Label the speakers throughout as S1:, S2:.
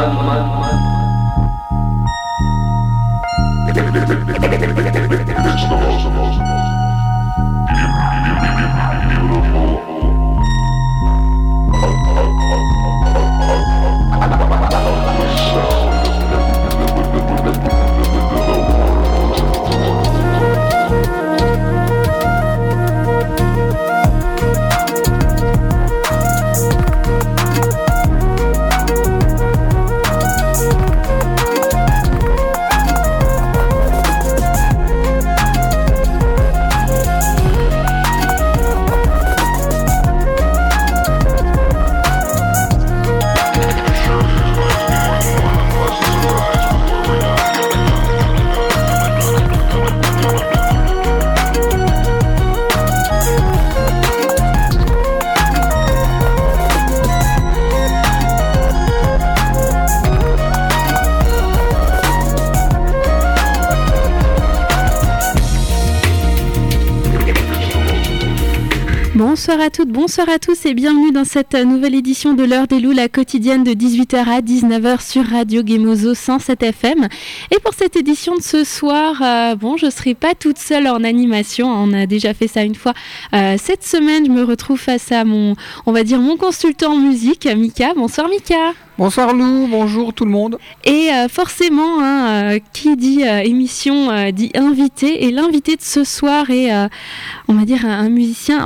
S1: Bonsoir à toutes, bonsoir à tous et bienvenue dans cette nouvelle édition de l'heure des loups, la quotidienne de 18h à 19h sur Radio Gemozo 107 FM. Et pour cette édition de ce soir, je ne serai pas toute seule en animation, on a déjà fait ça une fois. Cette semaine, je me retrouve face à mon consultant en musique, Mika. Bonsoir Mika.
S2: Bonsoir Lou, bonjour tout le monde.
S1: Et forcément, qui dit émission dit invité. Et l'invité de ce soir est, un musicien,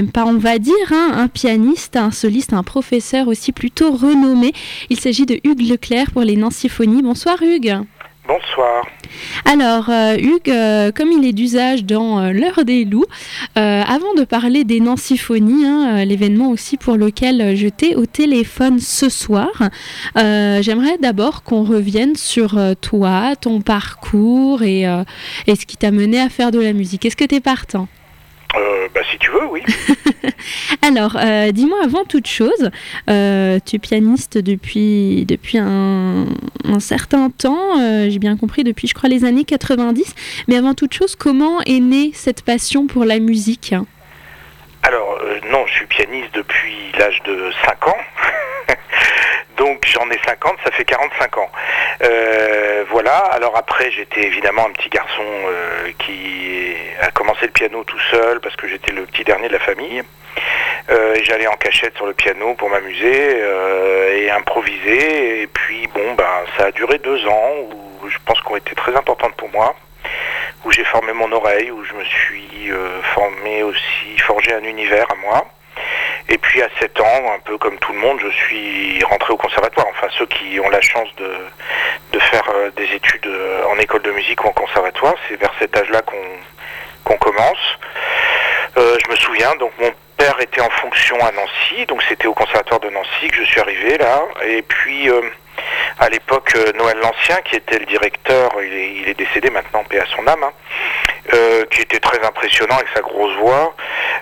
S1: un pianiste, un soliste, un professeur aussi plutôt renommé. Il s'agit de Hugues Leclerc pour les Nancyphonies. Bonsoir Hugues.
S3: Bonsoir.
S1: Alors Hugues, comme il est d'usage dans l'heure des loups, avant de parler des Nancyphonies, l'événement aussi pour lequel je t'ai au téléphone ce soir, j'aimerais d'abord qu'on revienne sur toi, ton parcours et ce qui t'a mené à faire de la musique. Est-ce que t'es partant ?
S3: Si tu veux, oui.
S1: Alors, dis-moi avant toute chose, tu es pianiste depuis un certain temps, j'ai bien compris, depuis je crois les années 90, mais avant toute chose, comment est née cette passion pour la musique ?
S3: Alors, non, je suis pianiste depuis l'âge de 5 ans. Donc j'en ai 50, ça fait 45 ans. Voilà, alors après j'étais évidemment un petit garçon qui a commencé le piano tout seul parce que j'étais le petit dernier de la famille. Et j'allais en cachette sur le piano pour m'amuser et improviser. Et puis ça a duré 2 ans où je pense qu'ont été très importantes pour moi, où j'ai formé mon oreille, où je me suis forgé un univers à moi. Et puis à 7 ans, un peu comme tout le monde, je suis rentré au conservatoire. Enfin, ceux qui ont la chance de faire des études en école de musique ou en conservatoire, c'est vers cet âge-là qu'on commence. Je me souviens, donc mon père était en fonction à Nancy, donc c'était au conservatoire de Nancy que je suis arrivé là. Et puis à l'époque, Noël Lancien, qui était le directeur, il est décédé maintenant, paix à son âme, qui était très impressionnant avec sa grosse voix,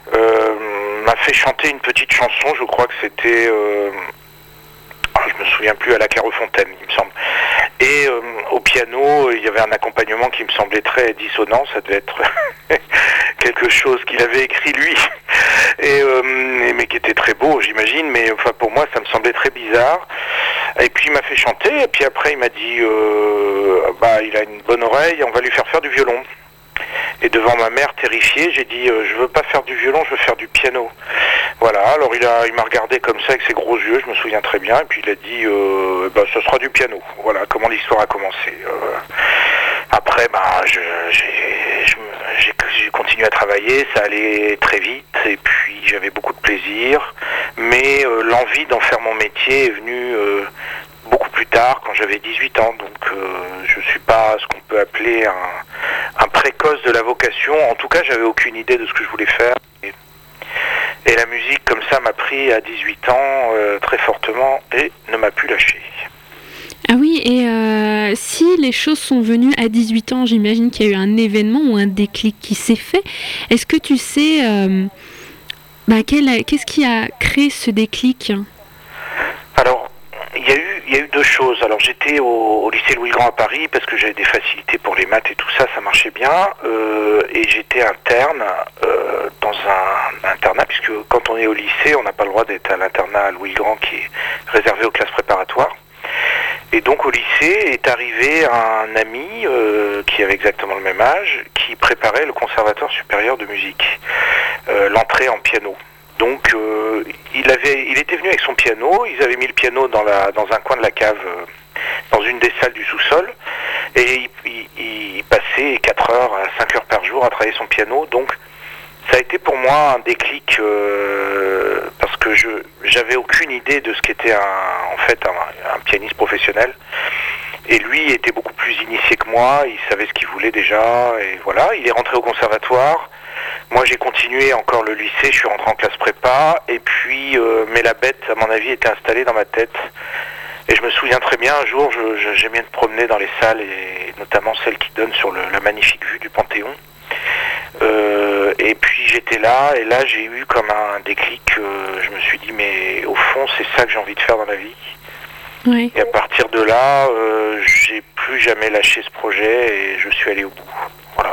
S3: m'a fait chanter une petite chanson, je crois que c'était, je me souviens plus, à la Clairefontaine, il me semble. Et au piano, il y avait un accompagnement qui me semblait très dissonant, ça devait être quelque chose qu'il avait écrit lui, mais qui était très beau, j'imagine, mais enfin pour moi ça me semblait très bizarre. Et puis il m'a fait chanter, et puis après il m'a dit, il a une bonne oreille, on va lui faire du violon. Et devant ma mère terrifiée, j'ai dit je veux pas faire du violon, je veux faire du piano. Voilà, alors il m'a regardé comme ça avec ses gros yeux, je me souviens très bien, et puis il a dit ce sera du piano. Voilà comment l'histoire a commencé. Après j'ai continué à travailler, ça allait très vite, et puis j'avais beaucoup de plaisir, mais l'envie d'en faire mon métier est venue beaucoup plus tard, quand j'avais 18 ans, donc je suis pas ce qu'on peut appeler un précoce de la vocation. En tout cas, j'avais aucune idée de ce que je voulais faire. Et la musique, comme ça, m'a pris à 18 ans très fortement et ne m'a plus lâché.
S1: Ah oui, et si les choses sont venues à 18 ans, j'imagine qu'il y a eu un événement ou un déclic qui s'est fait. Est-ce que tu sais qu'est-ce qui a créé ce déclic ? Alors,
S3: il y a eu 2 choses. Alors j'étais au lycée Louis-le-Grand à Paris parce que j'avais des facilités pour les maths et tout ça, ça marchait bien. Et j'étais interne dans un internat, puisque quand on est au lycée, on n'a pas le droit d'être à l'internat Louis-le-Grand qui est réservé aux classes préparatoires. Et donc au lycée est arrivé un ami qui avait exactement le même âge, qui préparait le Conservatoire supérieur de musique, l'entrée en piano. Donc il était venu avec son piano, ils avaient mis le piano dans un coin de la cave, dans une des salles du sous-sol, et il passait 4 heures à 5 heures par jour à travailler son piano. Donc ça a été pour moi un déclic, parce que j'avais aucune idée de ce qu'était un pianiste professionnel. Et lui était beaucoup plus initié que moi, il savait ce qu'il voulait déjà, et voilà, il est rentré au conservatoire. Moi j'ai continué encore le lycée, je suis rentré en classe prépa, et puis mais la bête à mon avis était installée dans ma tête. Et je me souviens très bien, un jour j'aimais bien me promener dans les salles, et notamment celle qui donne sur la magnifique vue du Panthéon. Et puis j'étais là, et là j'ai eu comme un déclic, je me suis dit mais au fond c'est ça que j'ai envie de faire dans la vie.
S1: Oui.
S3: Et à partir de là, j'ai plus jamais lâché ce projet et je suis allé au bout. Voilà.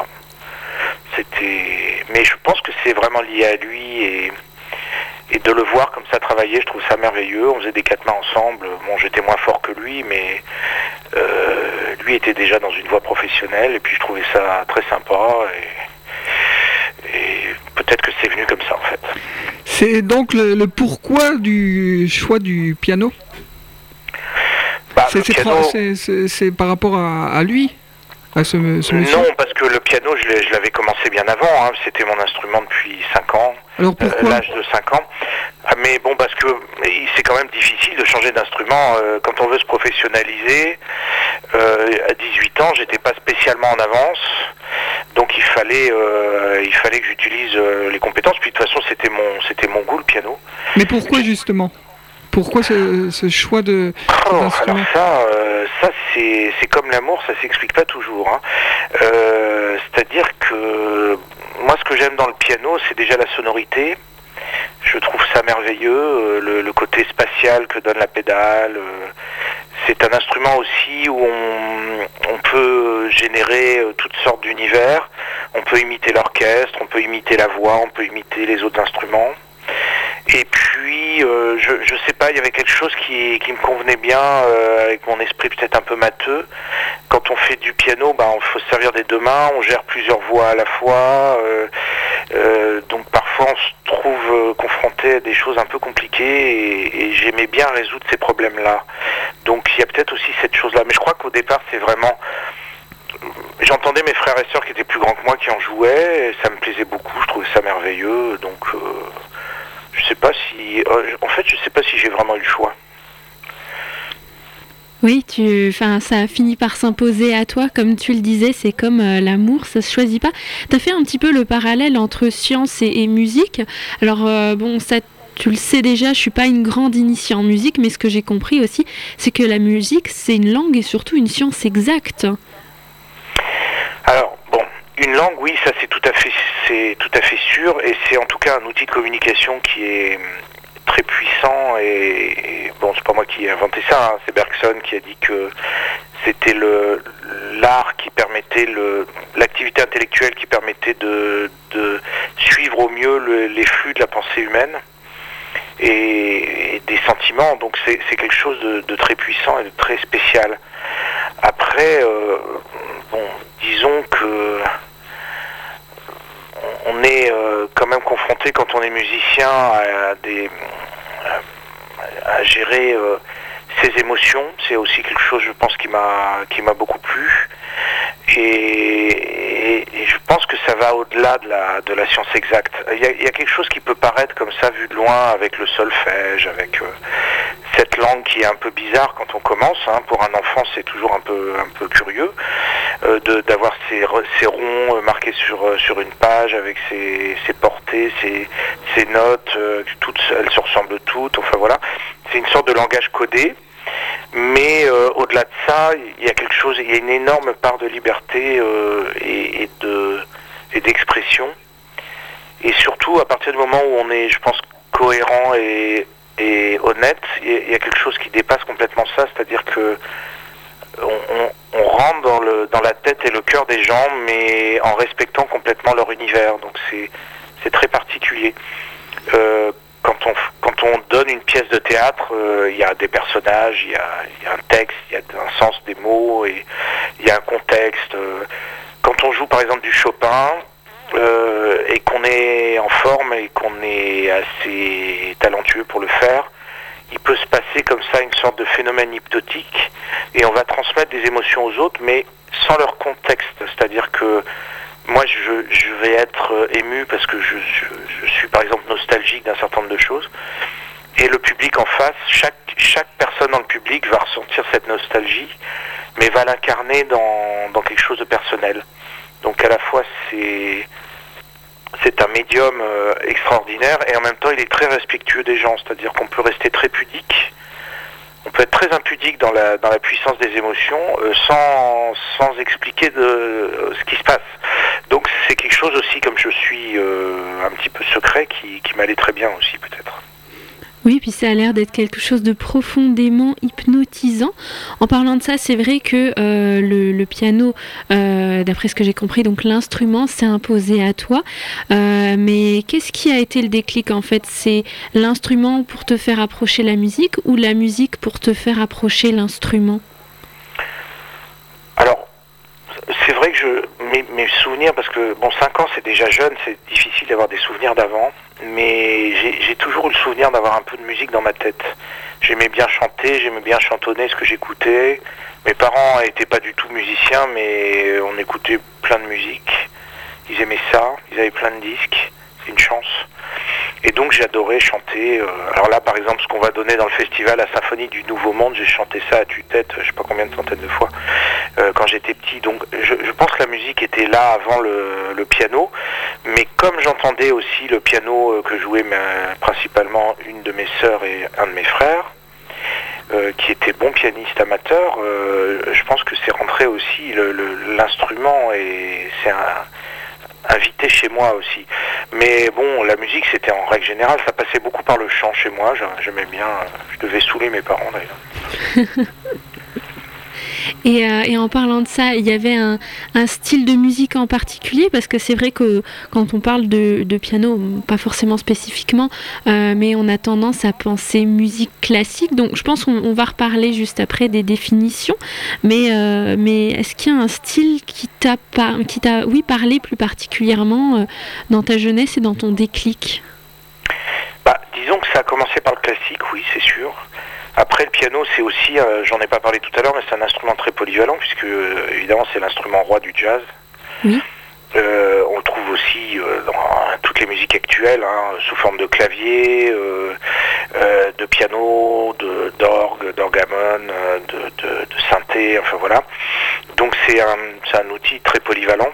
S3: Mais je pense que c'est vraiment lié à lui, et de le voir comme ça travailler, je trouve ça merveilleux. On faisait des 4 mains ensemble. Bon, j'étais moins fort que lui, mais lui était déjà dans une voie professionnelle, et puis je trouvais ça très sympa, et peut-être que c'est venu comme ça en fait.
S2: C'est donc le pourquoi du choix du piano? C'est par rapport à lui, à ce monsieur?
S3: Non, parce que le piano, je l'avais commencé bien avant, hein. C'était mon instrument depuis 5 ans.
S2: Alors pourquoi
S3: l'âge de 5 ans. Mais bon, parce que c'est quand même difficile de changer d'instrument quand on veut se professionnaliser. À 18 ans, j'étais pas spécialement en avance, donc il fallait que j'utilise les compétences. Puis de toute façon, c'était mon goût, le piano.
S2: Mais pourquoi justement? Pourquoi ce choix d'instrument?
S3: Alors ça c'est comme l'amour, ça s'explique pas toujours, hein. C'est-à-dire que moi, ce que j'aime dans le piano, c'est déjà la sonorité. Je trouve ça merveilleux, le côté spatial que donne la pédale. C'est un instrument aussi où on peut générer toutes sortes d'univers. On peut imiter l'orchestre, on peut imiter la voix, on peut imiter les autres instruments. Et puis, je sais pas, il y avait quelque chose qui me convenait bien, avec mon esprit peut-être un peu matheux. Quand on fait du piano, il faut se servir des 2 mains, on gère plusieurs voix à la fois, donc parfois on se trouve confronté à des choses un peu compliquées, et j'aimais bien résoudre ces problèmes-là. Donc il y a peut-être aussi cette chose-là, mais je crois qu'au départ c'est vraiment... J'entendais mes frères et sœurs qui étaient plus grands que moi qui en jouaient, et ça me plaisait beaucoup, je trouvais ça merveilleux, donc... je sais pas si j'ai vraiment eu le choix.
S1: Oui, ça a fini par s'imposer à toi, comme tu le disais, c'est comme l'amour, ça se choisit pas. Tu as fait un petit peu le parallèle entre science et musique. Alors ça, tu le sais déjà, je suis pas une grande initiée en musique, mais ce que j'ai compris aussi, c'est que la musique, c'est une langue et surtout une science exacte.
S3: Alors bon, une langue, oui, ça c'est tout à fait sûr, et c'est en tout cas un outil de communication qui est très puissant, et bon, c'est pas moi qui ai inventé ça, hein, c'est Bergson qui a dit que c'était l'art qui permettait, l'activité intellectuelle qui permettait de suivre au mieux les flux de la pensée humaine et des sentiments, donc c'est quelque chose de très puissant et de très spécial. Après, disons que on est quand même confronté, quand on est musicien, à gérer ses émotions. C'est aussi quelque chose, je pense, qui m'a beaucoup plu, et je pense que ça va au-delà de la science exacte. Il y a quelque chose qui peut paraître comme ça vu de loin, avec le solfège, avec cette langue qui est un peu bizarre quand on commence, hein. Pour un enfant, c'est toujours un peu curieux d'avoir ces ronds marqués sur une page, avec ses portées, ses notes, elles se ressemblent toutes, enfin voilà. C'est une sorte de langage codé, mais au-delà de ça, il y a une énorme part de liberté et d'expression, et surtout à partir du moment où on est, je pense, cohérent et honnête, il y a quelque chose qui dépasse complètement ça, c'est-à-dire que on rentre dans la tête et le cœur des gens, mais en respectant complètement leur univers, donc c'est très particulier. quand on donne une pièce de théâtre, il y a des personnages, il y a un texte, il y a un sens des mots, et il y a un contexte. Quand on joue par exemple du Chopin, et qu'on est en forme et qu'on est assez talentueux pour le faire, il peut se passer comme ça une sorte de phénomène hypnotique, et on va transmettre des émotions aux autres, mais sans leur contexte. C'est-à-dire que moi, je vais être ému parce que je suis par exemple nostalgique d'un certain nombre de choses, et le public en face, chaque personne dans le public va ressentir cette nostalgie, mais va l'incarner dans quelque chose de personnel. Donc à la fois c'est un médium extraordinaire, et en même temps il est très respectueux des gens, c'est-à-dire qu'on peut rester très pudique, on peut être très impudique dans la puissance des émotions, sans expliquer ce qui se passe. Donc c'est quelque chose aussi, comme je suis un petit peu secret, qui m'allait très bien aussi peut-être.
S1: Oui, puis ça a l'air d'être quelque chose de profondément hypnotisant. En parlant de ça, c'est vrai que le piano, d'après ce que j'ai compris, donc l'instrument s'est imposé à toi. Mais qu'est-ce qui a été le déclic en fait? C'est l'instrument pour te faire approcher la musique, ou la musique pour te faire approcher l'instrument?
S3: Alors, c'est vrai que mes souvenirs, parce que 5 ans c'est déjà jeune, c'est difficile d'avoir des souvenirs d'avant, mais j'ai toujours eu le souvenir d'avoir un peu de musique dans ma tête. J'aimais bien chanter, j'aimais bien chantonner ce que j'écoutais. Mes parents n'étaient pas du tout musiciens, mais on écoutait plein de musique. Ils aimaient ça, ils avaient plein de disques, c'est une chance. Et donc j'adorais chanter. Alors là, par exemple, ce qu'on va donner dans le festival, la Symphonie du Nouveau Monde, j'ai chanté ça à tue-tête, je sais pas combien de centaines de fois, quand j'étais petit. Donc je pense que la musique était là avant le piano, mais comme j'entendais aussi le piano que jouait principalement une de mes sœurs et un de mes frères, qui était bon pianiste amateur, je pense que c'est rentré aussi l'instrument, et c'est invité chez moi aussi. Mais bon, la musique, c'était en règle générale, ça passait beaucoup par le chant chez moi, j'aimais bien, je devais saouler mes parents d'ailleurs.
S1: Et en parlant de ça, il y avait un style de musique en particulier, parce que c'est vrai que quand on parle de piano, pas forcément spécifiquement, mais on a tendance à penser musique classique, donc je pense qu'on va reparler juste après des définitions, mais est-ce qu'il y a un style qui t'a parlé plus particulièrement dans ta jeunesse et dans ton déclic?
S3: Disons que ça a commencé par le classique, oui, c'est sûr. Après, le piano, c'est aussi, j'en ai pas parlé tout à l'heure, mais c'est un instrument très polyvalent, puisque évidemment c'est l'instrument roi du jazz. Oui. On le trouve aussi dans toutes les musiques actuelles, sous forme de clavier, de piano, d'orgue, d'orgamon, de synthé, enfin voilà. Donc c'est un outil très polyvalent.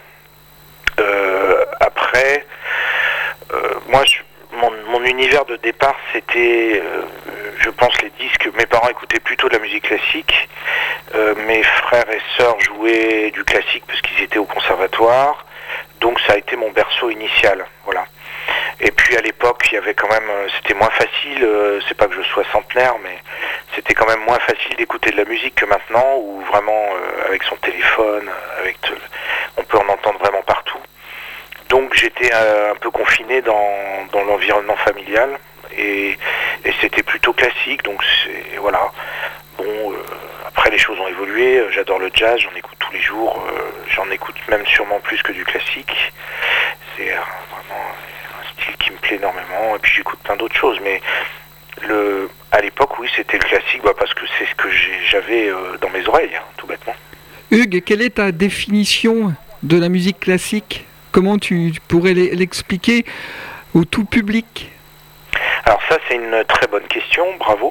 S3: Après, moi, mon univers de départ, c'était, je pense, les disques. Mes parents écoutaient plutôt de la musique classique. Mes frères et sœurs jouaient du classique parce qu'ils étaient au conservatoire. Donc ça a été mon berceau initial, voilà. Et puis à l'époque, il y avait quand même, c'était moins facile. C'est pas que je sois centenaire, mais c'était quand même moins facile d'écouter de la musique que maintenant, où vraiment avec son téléphone, on peut en entendre vraiment partout. Donc j'étais un peu confiné dans l'environnement familial, et c'était plutôt classique, donc voilà. Bon, après les choses ont évolué, j'adore le jazz, j'en écoute tous les jours, j'en écoute même sûrement plus que du classique. C'est vraiment un style qui me plaît énormément, et puis j'écoute plein d'autres choses, mais à l'époque, oui, c'était le classique, parce que c'est ce que j'avais dans mes oreilles, tout bêtement.
S2: Hugues, quelle est ta définition de la musique classique ? Comment tu pourrais l'expliquer au tout public ?
S3: Alors ça, c'est une très bonne question, bravo.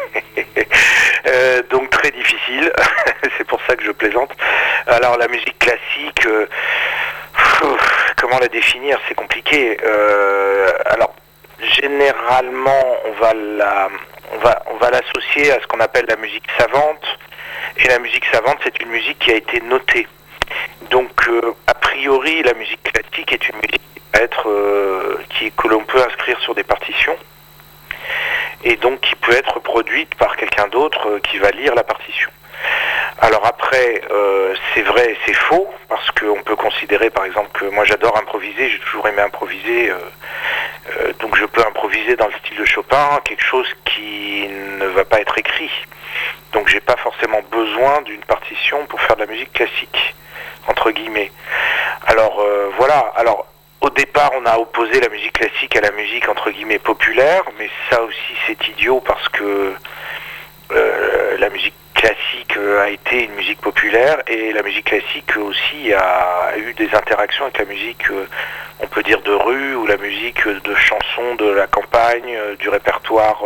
S3: Donc très difficile, c'est pour ça que je plaisante. Alors la musique classique, comment la définir, c'est compliqué. Alors généralement, on va l'associer à ce qu'on appelle la musique savante. Et la musique savante, c'est une musique qui a été notée. Donc, a priori, la musique classique est une musique que l'on peut inscrire sur des partitions, et donc qui peut être produite par quelqu'un d'autre qui va lire la partition. Alors après, c'est vrai et c'est faux, parce qu'on peut considérer par exemple que moi j'adore improviser, j'ai toujours aimé improviser, donc je peux improviser dans le style de Chopin, quelque chose qui ne va pas être écrit. Donc j'ai pas forcément besoin d'une partition pour faire de la musique classique, entre guillemets. Alors voilà, alors au départ on a opposé la musique classique à la musique entre guillemets populaire, mais ça aussi c'est idiot parce que la musique classique a été une musique populaire et la musique classique aussi a eu des interactions avec la musique, on peut dire de rue ou la musique de chansons de la campagne, du répertoire,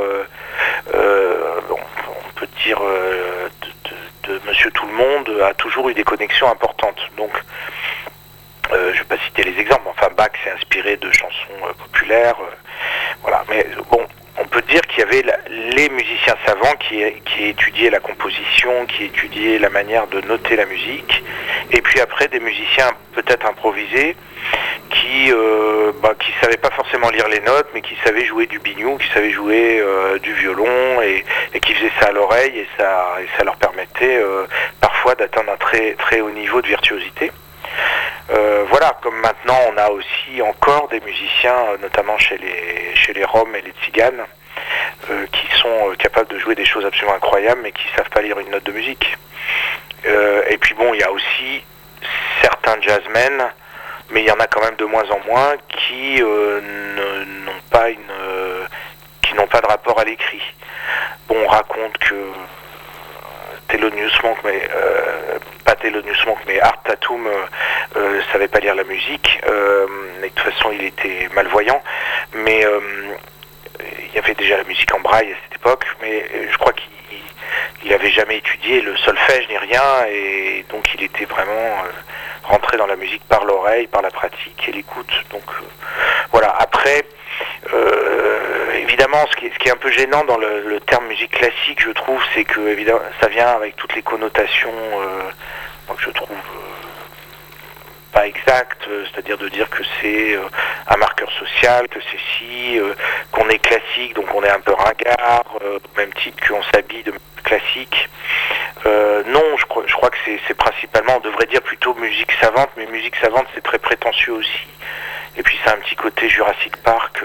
S3: on peut dire de Monsieur Tout le Monde a toujours eu des connexions importantes. Donc je ne vais pas citer les exemples, enfin Bach s'est inspiré de chansons populaires, voilà. Mais bon, on peut dire qu'il y avait les musiciens savants qui étudiaient la composition, qui étudiaient la manière de noter la musique, et puis après des musiciens peut-être improvisés qui savaient pas forcément lire les notes, mais qui savaient jouer du biniou, qui savaient jouer du violon, et qui faisaient ça à l'oreille, et ça leur permettait parfois d'atteindre un très très haut niveau de virtuosité. Voilà, comme maintenant on a aussi encore des musiciens, notamment chez les Roms et les Tziganes, qui sont capables de jouer des choses absolument incroyables, mais qui ne savent pas lire une note de musique. Et puis bon, il y a aussi certains jazzmen, mais il y en a quand même de moins en moins qui n'ont pas de rapport à l'écrit. Bon, on raconte que Thelonious Monk, pas Thelonious Monk, mais Art Tatum savait pas lire la musique, et de toute façon il était malvoyant, mais il y avait déjà la musique en braille à cette époque, mais je crois qu'il avait jamais étudié le solfège ni rien, et donc il était vraiment rentré dans la musique par l'oreille, par la pratique et l'écoute. Donc voilà. Après, évidemment, ce qui est un peu gênant dans le terme musique classique, je trouve, c'est que évidemment, ça vient avec toutes les connotations que je trouve pas exactes, c'est-à-dire de dire que c'est un marqueur social, que c'est qu'on est classique, donc on est un peu ringard, au même titre qu'on s'habille de classique. Non, je crois que c'est principalement, on devrait dire plutôt musique savante, mais musique savante c'est très prétentieux aussi. Et puis c'est un petit côté Jurassic Park.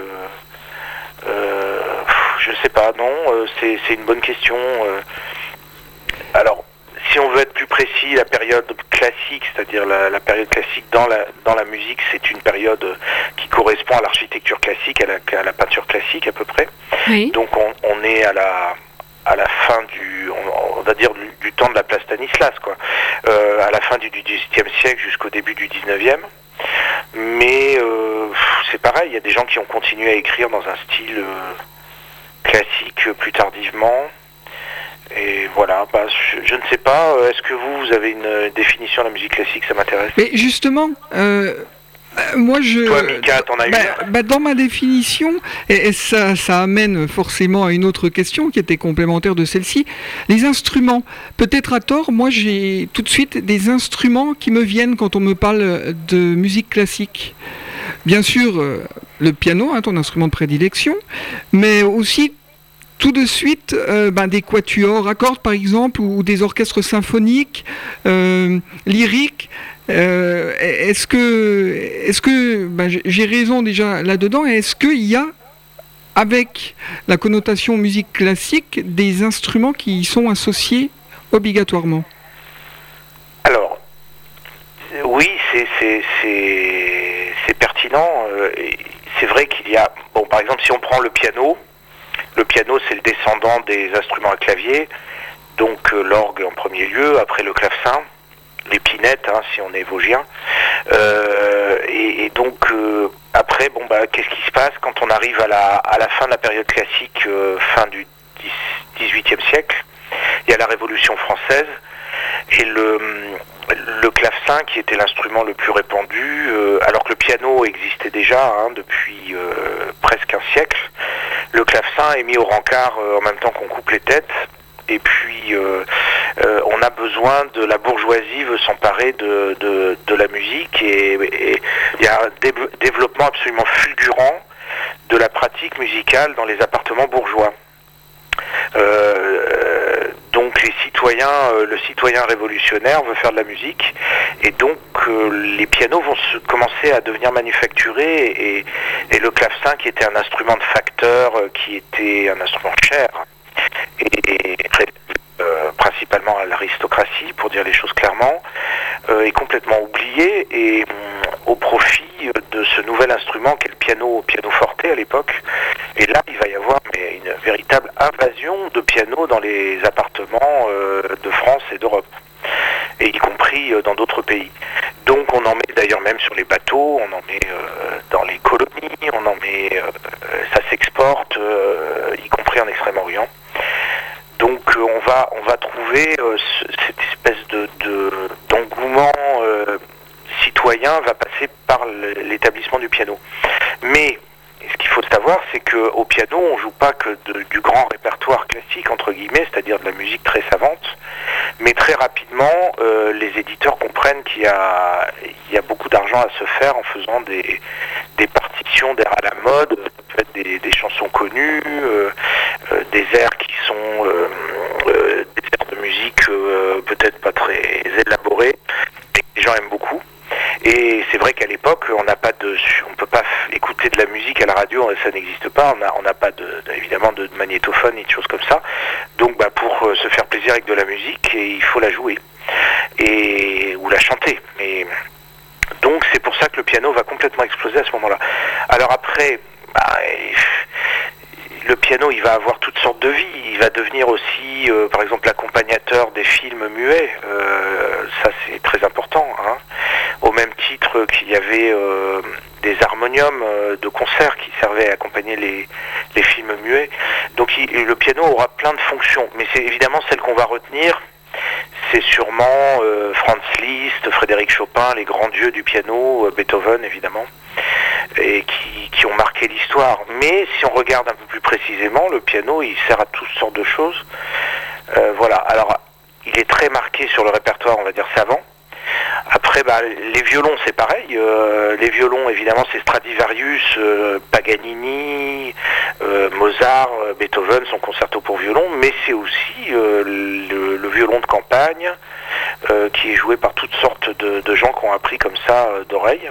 S3: Je sais pas, non, c'est une bonne question. Alors, si on veut être plus précis, la période classique, c'est-à-dire la période classique dans la musique, c'est une période qui correspond à l'architecture classique, à la peinture classique à peu près. Oui. Donc on est à la fin on va dire du temps de la place Stanislas, quoi. À la fin du XVIIIe siècle jusqu'au début du XIXe. Mais c'est pareil, il y a des gens qui ont continué à écrire dans un style classique plus tardivement. Et voilà, je ne sais pas, est-ce que vous avez une définition de la musique classique, ça m'intéresse.
S2: Mais justement, moi
S3: Toi, Mika, t'en as une
S2: dans ma définition, et ça amène forcément à une autre question qui était complémentaire de celle-ci, les instruments. Peut-être à tort, moi j'ai tout de suite des instruments qui me viennent quand on me parle de musique classique. Bien sûr, le piano, ton instrument de prédilection, mais aussi tout de suite des quatuors à cordes par exemple, ou des orchestres symphoniques, lyriques. Est-ce que j'ai raison déjà là-dedans? Est-ce qu'il y a, avec la connotation musique classique, des instruments qui y sont associés obligatoirement?
S3: Alors, oui, c'est pertinent. C'est vrai qu'il y a, par exemple, si on prend le piano, c'est le descendant des instruments à clavier, donc l'orgue en premier lieu, après le clavecin, l'épinette, si on est vosgien, et donc après, qu'est-ce qui se passe quand on arrive à la fin de la période classique, fin du XVIIIe siècle? Il y a la Révolution française, et le clavecin, qui était l'instrument le plus répandu, alors que le piano existait déjà depuis presque un siècle, le clavecin est mis au rencard en même temps qu'on coupe les têtes. Et puis on a besoin de la bourgeoisie veut s'emparer de la musique, et il y a un développement absolument fulgurant de la pratique musicale dans les appartements bourgeois. Donc les citoyens le citoyen révolutionnaire veut faire de la musique, et donc les pianos vont commencer à devenir manufacturés, et le clavecin, qui était un instrument de facteur, qui était un instrument cher, et principalement à l'aristocratie, pour dire les choses clairement, est complètement oublié, et au profit de ce nouvel instrument qu'est le piano forte à l'époque. Et là, il va y avoir une véritable invasion de pianos dans les appartements de France et d'Europe, et y compris dans d'autres pays. Donc on en met d'ailleurs même sur les bateaux, on en met dans les colonies, ça s'exporte, y compris en Extrême-Orient. Donc on va trouver cette espèce d'engouement citoyen va passer par l'établissement du piano. Mais ce qu'il faut savoir, c'est qu'au piano, on ne joue pas que du grand répertoire classique, entre guillemets, c'est-à-dire de la musique très savante, mais très rapidement, les éditeurs comprennent qu'il y a beaucoup d'argent à se faire en faisant des partitions d'air à la mode, des chansons connues, des airs qui sont des airs de musique peut-être pas très élaborés, mais que les gens aiment beaucoup. Et c'est vrai qu'à l'époque, on peut pas écouter de la musique à la radio, ça n'existe pas. On n'a pas évidemment de magnétophone ni de choses comme ça. Donc, pour se faire plaisir avec de la musique, il faut la jouer ou la chanter. Donc, c'est pour ça que le piano va complètement exploser à ce moment-là. Alors après, le piano, il va avoir toutes sortes de vies. Il va devenir aussi, par exemple, l'accompagnateur des films muets. Ça, c'est très important. Au même titre qu'il y avait des harmoniums de concert qui servaient à accompagner les films muets. Donc, le piano aura plein de fonctions. Mais c'est évidemment celle qu'on va retenir. C'est sûrement Franz Liszt, Frédéric Chopin, les grands dieux du piano, Beethoven, évidemment, et qui ont marqué l'histoire. Mais si on regarde un peu plus précisément, le piano, il sert à toutes sortes de choses. Voilà. Alors, il est très marqué sur le répertoire, on va dire, savant. Après, les violons, c'est pareil. Les violons, évidemment, c'est Stradivarius, Paganini, Mozart, Beethoven, son concerto pour violon, mais c'est aussi le violon de campagne, qui est joué par toutes sortes de gens qui ont appris comme ça d'oreille,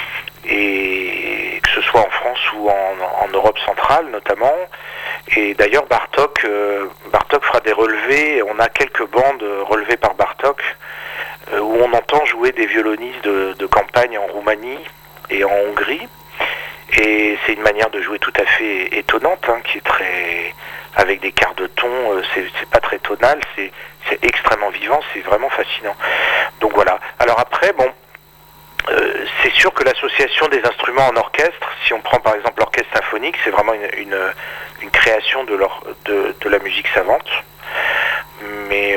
S3: et que ce soit en France ou en Europe centrale notamment. Et d'ailleurs, Bartók fera des relevés. On a quelques bandes relevées par Bartók, où on entend jouer des violonistes de campagne en Roumanie et en Hongrie. Et c'est une manière de jouer tout à fait étonnante, qui est très, avec des quarts de ton, c'est pas très tonal, c'est extrêmement vivant, c'est vraiment fascinant. Donc voilà. Alors après, c'est sûr que l'association des instruments en orchestre, si on prend par exemple l'orchestre symphonique, c'est vraiment une création de la musique savante. Mais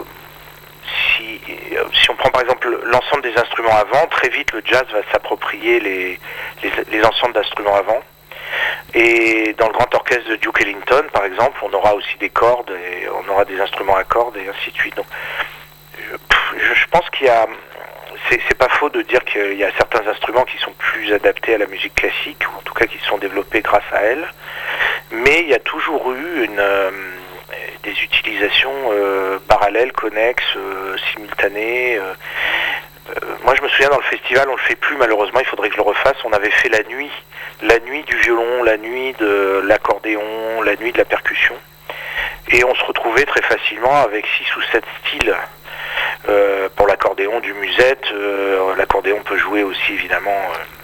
S3: si on prend par exemple l'ensemble des instruments à vent, très vite le jazz va s'approprier les ensembles d'instruments à vent. Et dans le grand orchestre de Duke Ellington, par exemple, on aura aussi des cordes, et on aura des instruments à cordes, et ainsi de suite. Donc, je pense qu'il y a... C'est pas faux de dire qu'il y a certains instruments qui sont plus adaptés à la musique classique, ou en tout cas qui sont développés grâce à elle. Mais il y a toujours eu des utilisations parallèles, connexes, simultanées. Moi, je me souviens, dans le festival, on le fait plus malheureusement, il faudrait que je le refasse. On avait fait la nuit du violon, la nuit de l'accordéon, la nuit de la percussion. Et on se retrouvait très facilement avec 6 ou 7 styles. Pour l'accordéon, du musette. L'accordéon peut jouer aussi évidemment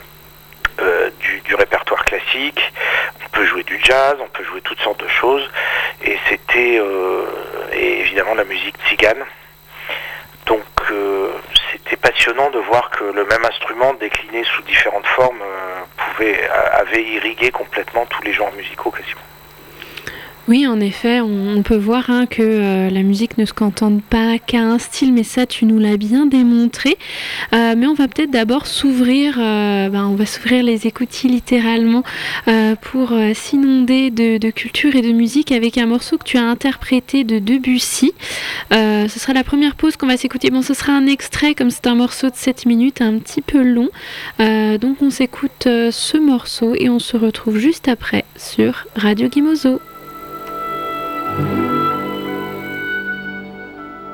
S3: du répertoire classique. On peut jouer du jazz, on peut jouer toutes sortes de choses. Et c'était évidemment la musique tzigane. Donc c'était passionnant de voir que le même instrument décliné sous différentes formes avait irrigué complètement tous les genres musicaux quasiment.
S1: Oui, en effet, on peut voir que la musique ne se cantonne pas qu'à un style, mais ça, tu nous l'as bien démontré. Mais on va peut-être d'abord s'ouvrir, on va s'ouvrir les écoutilles littéralement pour s'inonder de culture et de musique avec un morceau que tu as interprété de Debussy. Ce sera la première pause qu'on va s'écouter. Bon, ce sera un extrait, comme c'est un morceau de 7 minutes, un petit peu long. Donc on s'écoute ce morceau et on se retrouve juste après sur Radio Guimozo.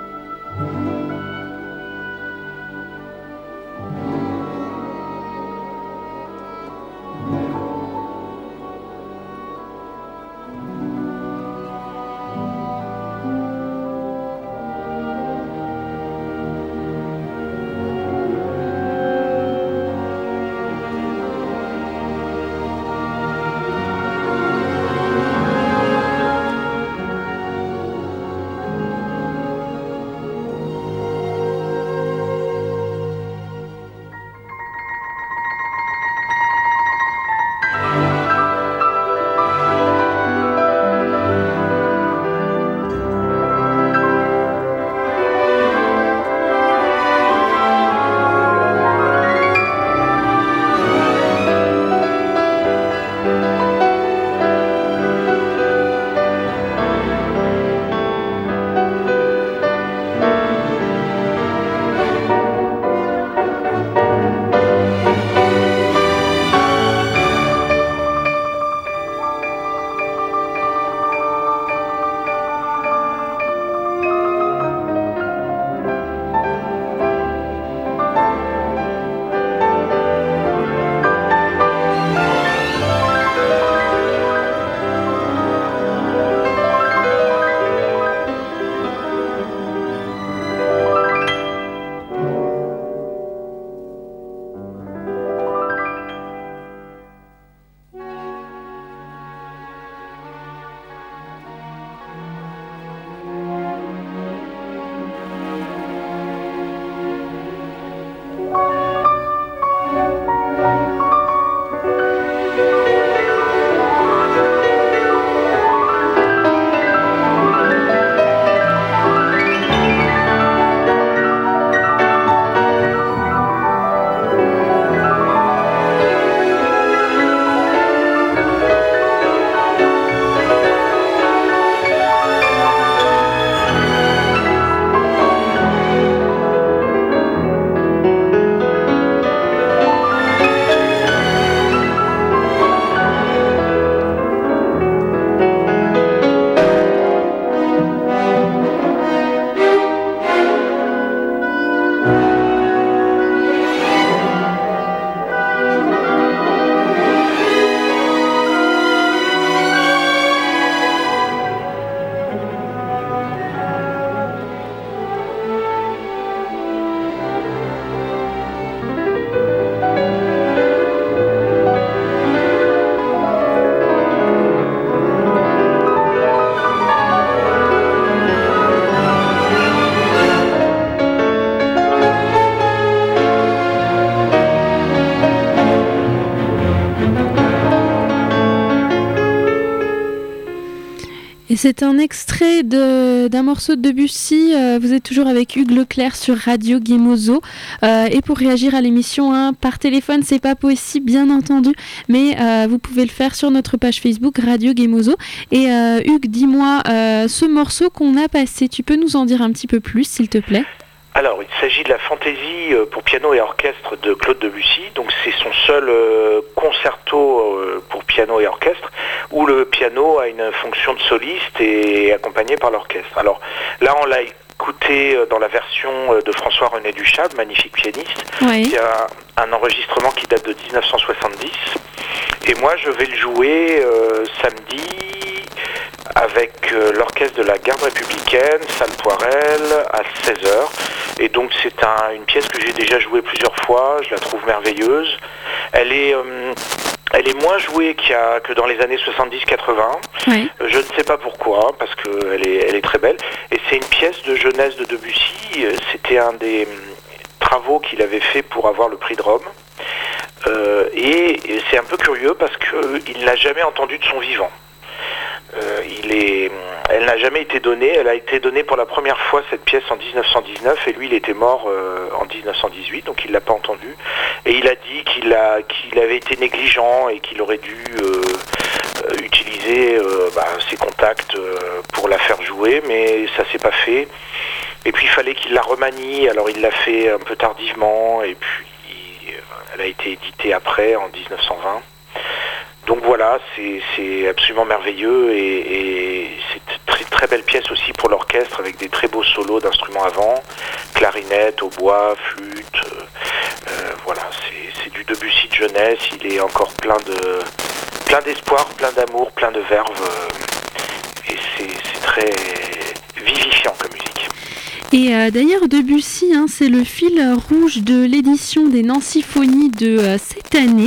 S1: Et c'est un extrait d'un morceau de Debussy. Vous êtes toujours avec Hugues Leclerc sur Radio Gemozo. Et pour réagir à l'émission par téléphone, c'est pas possible, bien entendu, mais vous pouvez le faire sur notre page Facebook Radio Gemozo. Et Hugues, dis-moi, ce morceau qu'on a passé, tu peux nous en dire un petit peu plus, s'il te plaît ?
S3: Alors, il s'agit de la fantaisie pour piano et orchestre de Claude Debussy. Donc, c'est son seul concerto pour piano et orchestre où le piano a une fonction de soliste et est accompagné par l'orchestre. Alors, là, on l'a écouté dans la version de François-René Duchâble, magnifique pianiste, qui a un enregistrement qui date de 1970. Et moi, je vais le jouer samedi avec l'orchestre de la Garde républicaine, Salle Poirel, à 16h. Et donc c'est une pièce que j'ai déjà jouée plusieurs fois, je la trouve merveilleuse. Elle est moins jouée que dans les années 70-80. Oui. Je ne sais pas pourquoi, parce qu'elle est très belle. Et c'est une pièce de jeunesse de Debussy. C'était un des travaux qu'il avait fait pour avoir le prix de Rome. Et c'est un peu curieux parce qu'il ne l'a jamais entendu de son vivant. Elle n'a jamais été donnée. Elle a été donnée pour la première fois, cette pièce, en 1919, et lui, il était mort en 1918, donc il l'a pas entendue. Et il a dit qu'il avait été négligent et qu'il aurait dû utiliser ses contacts pour la faire jouer, mais ça s'est pas fait. Et puis il fallait qu'il la remanie, alors il l'a fait un peu tardivement, et puis elle a été éditée après, en 1920. Donc voilà, c'est absolument merveilleux et c'est une très, très belle pièce aussi pour l'orchestre avec des très beaux solos d'instruments avant, clarinette, hautbois, flûte, voilà, c'est du Debussy de jeunesse, il est encore plein d'espoir, plein d'amour, plein de verve et c'est très vivifiant comme musique.
S1: Et d'ailleurs, Debussy, c'est le fil rouge de l'édition des Nancyphonies de cette année.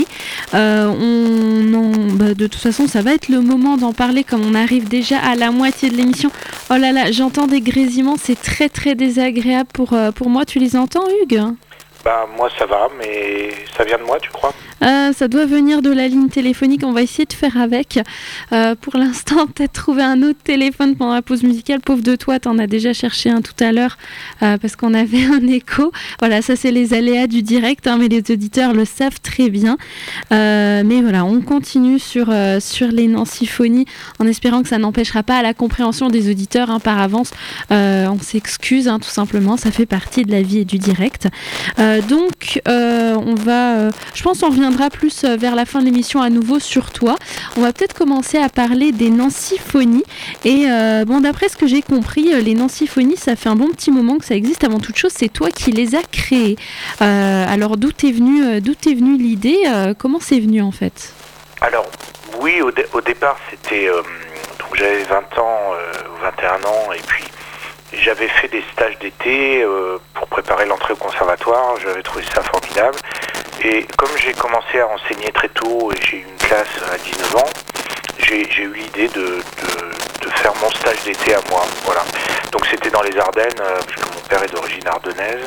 S1: De toute façon, ça va être le moment d'en parler comme on arrive déjà à la moitié de l'émission. Oh là là, j'entends des grésillements, c'est très très désagréable pour moi. Tu les entends, Hugues ?
S3: Moi ça va, mais ça vient de moi, tu crois ?
S1: Ça doit venir de la ligne téléphonique, on va essayer de faire avec. Pour l'instant, peut-être trouver un autre téléphone pendant la pause musicale. Pauvre de toi, t'en as déjà cherché un tout à l'heure parce qu'on avait un écho. Voilà, ça c'est les aléas du direct, mais les auditeurs le savent très bien. Mais voilà, on continue sur les Nancyphonies en espérant que ça n'empêchera pas la compréhension des auditeurs par avance. On s'excuse tout simplement, ça fait partie de la vie et du direct. Donc, on va... je pense qu'on reviendra plus vers la fin de l'émission à nouveau sur toi. On va peut-être commencer à parler des Nancyphonies. Et d'après ce que j'ai compris, les Nancyphonies, ça fait un bon petit moment que ça existe. Avant toute chose, c'est toi qui les as créées. Alors, d'où t'es venue l'idée ? Comment c'est venu, en fait ?
S3: Alors, oui, au départ, c'était... donc j'avais 20 ans, 21 ans, et puis... J'avais fait des stages d'été pour préparer l'entrée au conservatoire, j'avais trouvé ça formidable. Et comme j'ai commencé à enseigner très tôt et j'ai eu une classe à 19 ans, j'ai eu l'idée de faire mon stage d'été à moi. Voilà. Donc c'était dans les Ardennes, puisque mon père est d'origine ardennaise.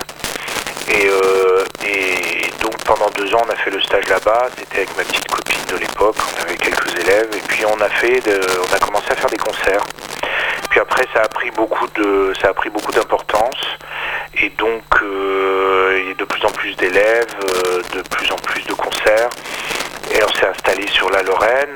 S3: Et donc pendant 2 ans on a fait le stage là-bas, c'était avec ma petite copine de l'époque, on avait quelques élèves, et puis on a commencé à faire des concerts. Puis après, ça a pris beaucoup d'importance, et donc il y a de plus en plus d'élèves, de plus en plus de concerts, et on s'est installé sur la Lorraine,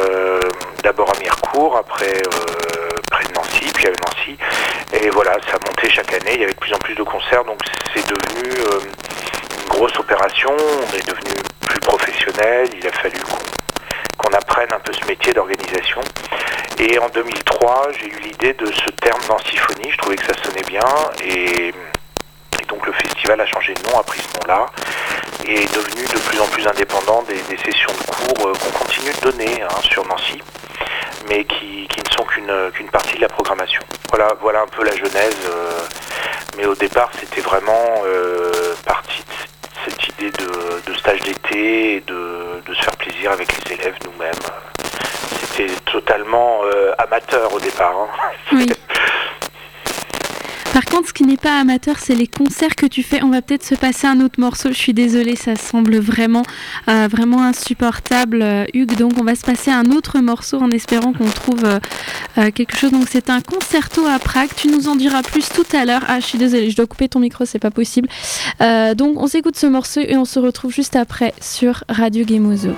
S3: d'abord à Mirecourt, après près de Nancy, puis à Nancy, et voilà, ça a monté chaque année, il y avait de plus en plus de concerts, donc c'est devenu une grosse opération, on est devenu plus professionnel, il a fallu qu'on apprenne un peu ce métier d'organisation. Et en 2003, j'ai eu l'idée de ce terme Nancyphonie, je trouvais que ça sonnait bien, et donc le festival a changé de nom, a pris ce nom-là, et est devenu de plus en plus indépendant des sessions de cours qu'on continue de donner sur Nancy, mais qui ne sont qu'une partie de la programmation. Voilà un peu la genèse, mais au départ c'était vraiment partie de cette idée de stage d'été et de se faire plaisir avec les élèves nous-mêmes. C'était totalement amateur au départ.
S1: Oui. Par contre, ce qui n'est pas amateur, c'est les concerts que tu fais. On va peut-être se passer un autre morceau. Je suis désolée, ça semble vraiment insupportable, Hugues. Donc, on va se passer un autre morceau en espérant qu'on trouve quelque chose. Donc, c'est un concerto à Prague. Tu nous en diras plus tout à l'heure. Ah, je suis désolée, je dois couper ton micro, c'est pas possible. Donc, on s'écoute ce morceau et on se retrouve juste après sur Radio Gemozo.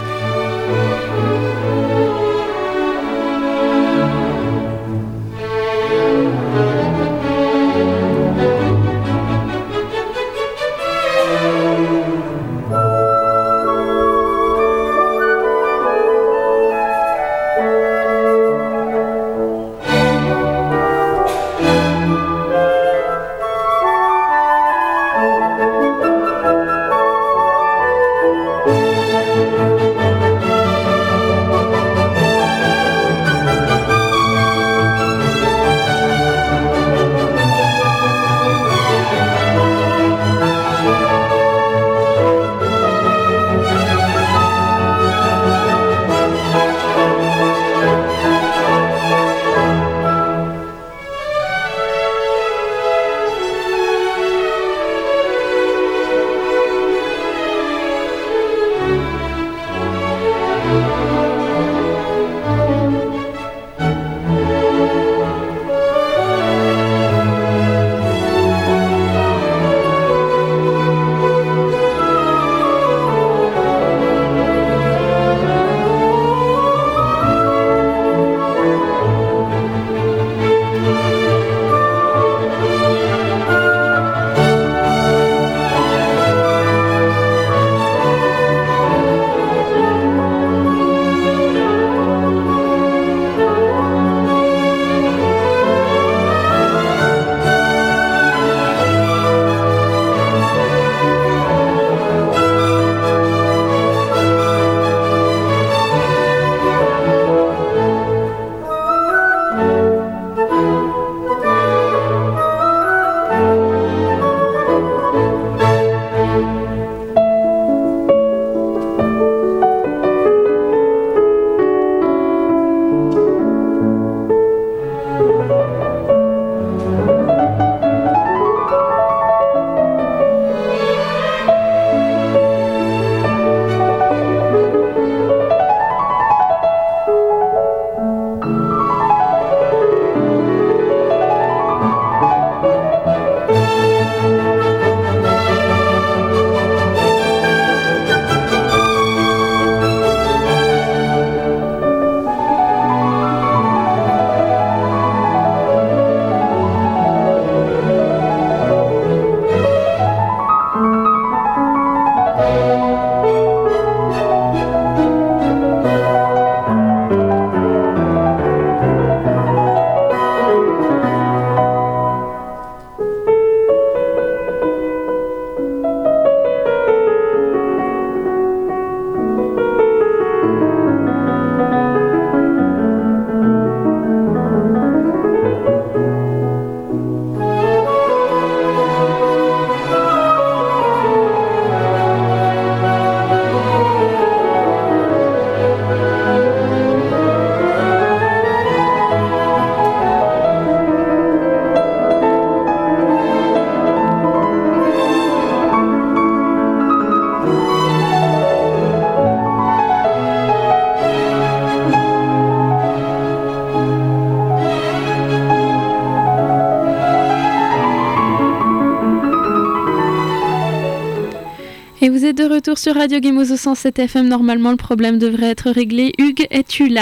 S1: Et vous êtes de retour sur Radio Gemozo 107 FM. Normalement, le problème devrait être réglé. Hugues, es-tu là ?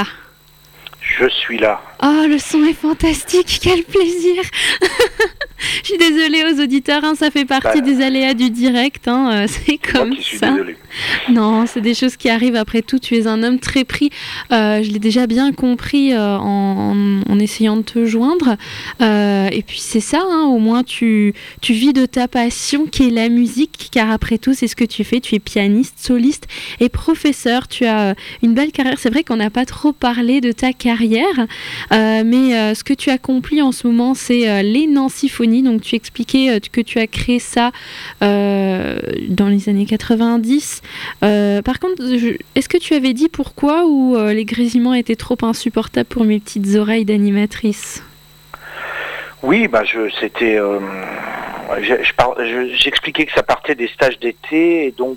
S3: Je suis là.
S1: Oh, le son est fantastique, quel plaisir. Je suis désolée aux auditeurs, ça fait partie des aléas du direct, c'est comme
S3: moi qui suis
S1: ça.
S3: Désolé.
S1: Non, c'est des choses qui arrivent. Après tout, tu es un homme très pris. Je l'ai déjà bien compris en essayant de te joindre. Et puis c'est ça, au moins tu vis de ta passion qui est la musique, car après tout, c'est ce que tu fais. Tu es pianiste, soliste et professeur. Tu as une belle carrière. C'est vrai qu'on n'a pas trop parlé de ta carrière, mais ce que tu accomplis en ce moment, c'est les Nansymphonies. Donc tu expliquais que tu as créé ça dans les années 90. Par contre, est-ce que tu avais dit pourquoi, ou les grésillements étaient trop insupportables pour mes petites oreilles d'animatrice ?
S3: Oui, j'expliquais que ça partait des stages d'été, et donc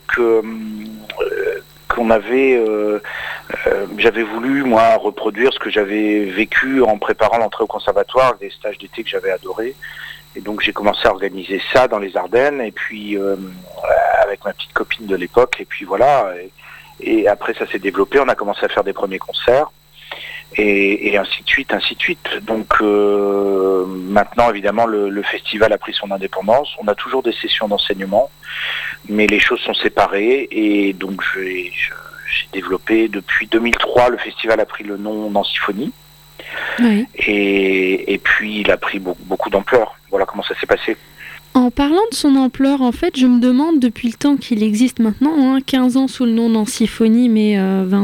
S3: j'avais voulu moi reproduire ce que j'avais vécu en préparant l'entrée au conservatoire, des stages d'été que j'avais adorés. Et donc j'ai commencé à organiser ça dans les Ardennes, et puis avec ma petite copine de l'époque, et puis voilà. Et après ça s'est développé, on a commencé à faire des premiers concerts, et ainsi de suite, ainsi de suite. Donc maintenant évidemment le festival a pris son indépendance. On a toujours des sessions d'enseignement, mais les choses sont séparées, et donc j'ai développé depuis 2003. Le festival a pris le nom Nanciphonie.
S1: Oui.
S3: Et puis il a pris beaucoup d'ampleur. Voilà comment ça s'est passé.
S1: En parlant de son ampleur, en fait, je me demande depuis le temps qu'il existe maintenant, 15 ans sous le nom Nanciphonie, mais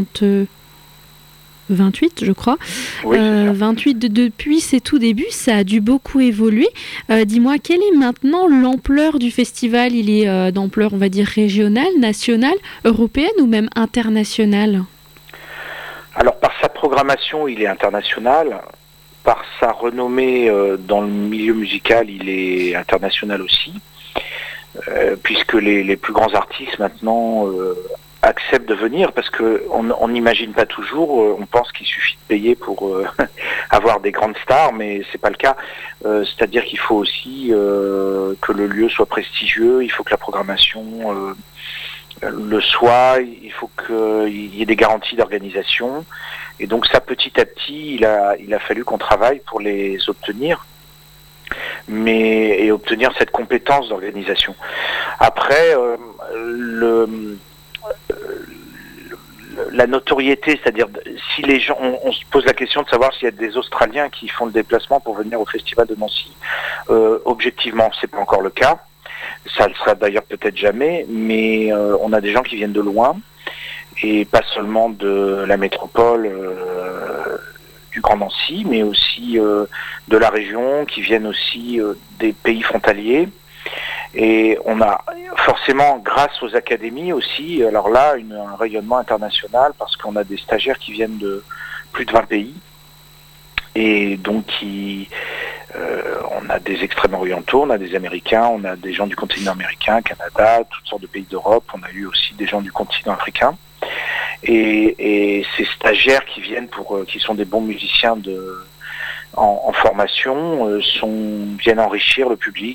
S1: 28 je crois.
S3: Oui,
S1: 28 depuis ses tout débuts, ça a dû beaucoup évoluer. Dis-moi, quelle est maintenant l'ampleur du festival? Il est d'ampleur, on va dire, régionale, nationale, européenne ou même internationale?
S3: Alors par sa programmation, il est international. Par sa renommée dans le milieu musical, il est international aussi. Puisque les plus grands artistes maintenant acceptent de venir, parce qu'on n'imagine pas toujours, on pense qu'il suffit de payer pour avoir des grandes stars, mais c'est pas le cas. C'est-à-dire qu'il faut aussi que le lieu soit prestigieux, il faut que la programmation le soit, il faut qu'il y ait des garanties d'organisation. Et donc ça, petit à petit, il a fallu qu'on travaille pour les obtenir, et obtenir cette compétence d'organisation. Après, la notoriété, c'est-à-dire si les gens, on se pose la question de savoir s'il y a des Australiens qui font le déplacement pour venir au Festival de Nancy. Objectivement, c'est pas encore le cas. Ça le sera d'ailleurs peut-être jamais, mais on a des gens qui viennent de loin, et pas seulement de la métropole du Grand Nancy, mais aussi de la région, qui viennent aussi des pays frontaliers. Et on a forcément, grâce aux académies aussi, alors là, un rayonnement international, parce qu'on a des stagiaires qui viennent de plus de 20 pays. Et donc on a des extrêmes orientaux, on a des Américains, on a des gens du continent américain, Canada, toutes sortes de pays d'Europe. On a eu aussi des gens du continent africain. Et ces stagiaires qui viennent qui sont des bons musiciens en formation, viennent enrichir le public,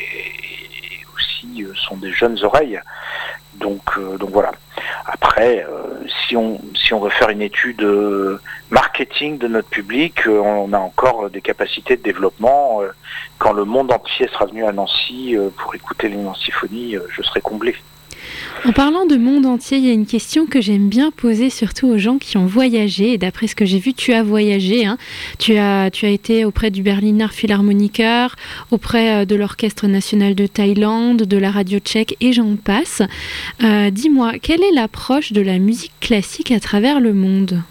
S3: et aussi sont des jeunes oreilles. Donc voilà. Après, si on veut faire une étude marketing de notre public, on a encore des capacités de développement. Quand le monde entier sera venu à Nancy pour écouter les Nancifonies, je serai comblé.
S1: En parlant de monde entier, il y a une question que j'aime bien poser surtout aux gens qui ont voyagé. Et d'après ce que j'ai vu, tu as voyagé. Tu as été auprès du Berliner Philharmoniker, auprès de l'Orchestre national de Thaïlande, de la radio tchèque, et j'en passe. Dis-moi, quelle est l'approche de la musique classique à travers le monde?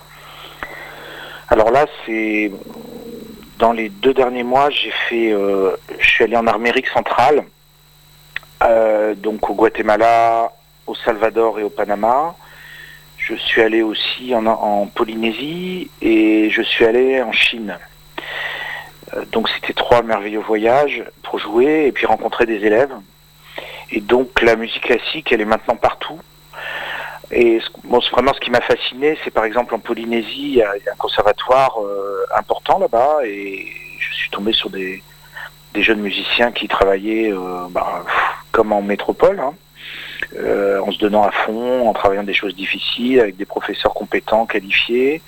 S3: Alors là, c'est dans les 2 derniers mois, je suis allé en Amérique centrale. Donc au Guatemala, au Salvador et au Panama. Je suis allé aussi en Polynésie, et je suis allé en Chine. Donc c'était 3 merveilleux voyages pour jouer et puis rencontrer des élèves. Et donc la musique classique, elle est maintenant partout. Et vraiment ce qui m'a fasciné, c'est par exemple en Polynésie, il y a un conservatoire important là-bas, et je suis tombé sur des jeunes musiciens qui travaillaient comme en métropole, en se donnant à fond, en travaillant des choses difficiles, avec des professeurs compétents, qualifiés.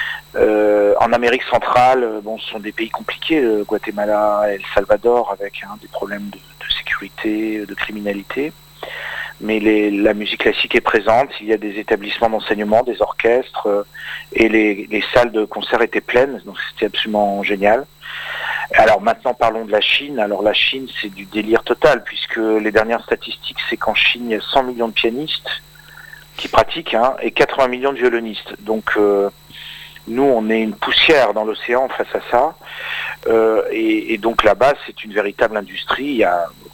S3: En Amérique centrale, ce sont des pays compliqués, le Guatemala et le Salvador, avec des problèmes de sécurité, de criminalité. Mais la musique classique est présente, il y a des établissements d'enseignement, des orchestres, et les salles de concert étaient pleines, donc c'était absolument génial. Alors maintenant parlons de la Chine. Alors la Chine, c'est du délire total, puisque les dernières statistiques, c'est qu'en Chine, il y a 100 millions de pianistes qui pratiquent, et 80 millions de violonistes. Donc nous, on est une poussière dans l'océan face à ça. Et donc là-bas, c'est une véritable industrie.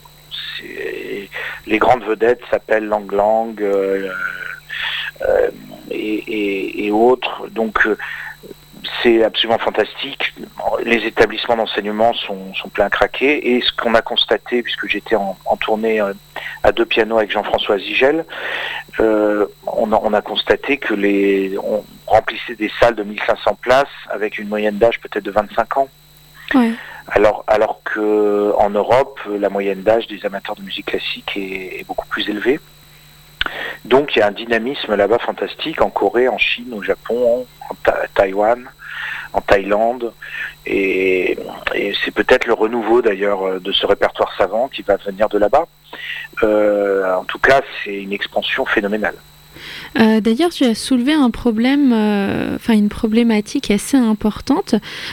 S3: Les grandes vedettes s'appellent Lang Lang et autres. Donc c'est absolument fantastique. Les établissements d'enseignement sont pleins à craquer. Et ce qu'on a constaté, puisque j'étais en tournée à deux pianos avec Jean-François Zigel, on a constaté que on remplissait des salles de 1500 places avec une moyenne d'âge peut-être de 25 ans.
S1: Ouais.
S3: Alors que en Europe, la moyenne d'âge des amateurs de musique classique est beaucoup plus élevée. Donc il y a un dynamisme là-bas fantastique en Corée, en Chine, au Japon, en Taïwan, en Thaïlande. Et c'est peut-être le renouveau d'ailleurs de ce répertoire savant qui va venir de là-bas. En tout cas, c'est une expansion phénoménale.
S1: D'ailleurs, tu as soulevé un problème, une problématique assez importante,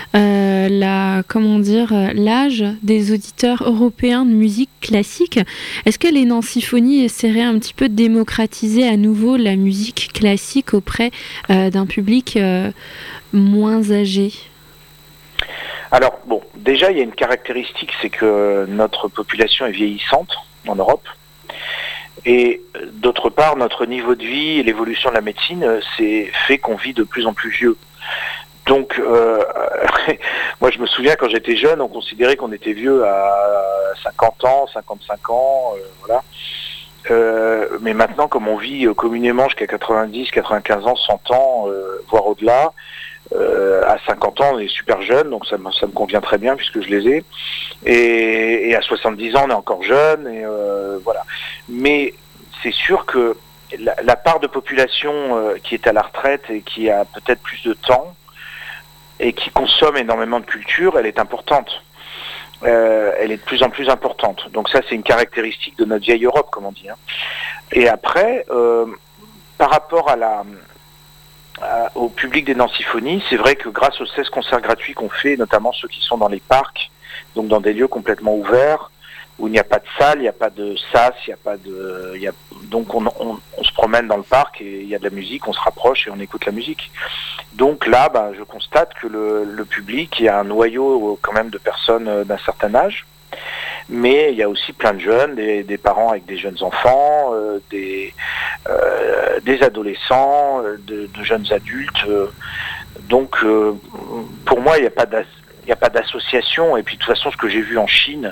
S1: l'âge des auditeurs européens de musique classique. Est-ce que les Nansymphonies essaieraient un petit peu de démocratiser à nouveau la musique classique auprès d'un public moins âgé ?
S3: Alors, bon, déjà, il y a une caractéristique, c'est que notre population est vieillissante en Europe. Et d'autre part, notre niveau de vie et l'évolution de la médecine, c'est fait qu'on vit de plus en plus vieux. Donc, moi je me souviens quand j'étais jeune, on considérait qu'on était vieux à 50 ans, 55 ans, voilà. Mais maintenant, comme on vit communément jusqu'à 90, 95 ans, 100 ans, voire au-delà, à 50 ans, on est super jeune, donc ça me convient très bien puisque je les ai. Et à 70 ans, on est encore jeune, et voilà. Mais c'est sûr que la part de population qui est à la retraite et qui a peut-être plus de temps et qui consomme énormément de culture, elle est importante. Elle est de plus en plus importante. Donc ça, c'est une caractéristique de notre vieille Europe, comme on dit. Hein. Et après, par rapport au public des Nansymphonies, c'est vrai que grâce aux 16 concerts gratuits qu'on fait, notamment ceux qui sont dans les parcs, donc dans des lieux complètement ouverts, où il n'y a pas de salle, il n'y a pas de sas, donc on se promène dans le parc et il y a de la musique, on se rapproche et on écoute la musique. Donc là, je constate que le public, il y a un noyau quand même de personnes d'un certain âge, mais il y a aussi plein de jeunes, des parents avec des jeunes enfants, des adolescents, de jeunes adultes. Donc pour moi, il n'y a pas d'association. Et puis de toute façon, ce que j'ai vu en Chine,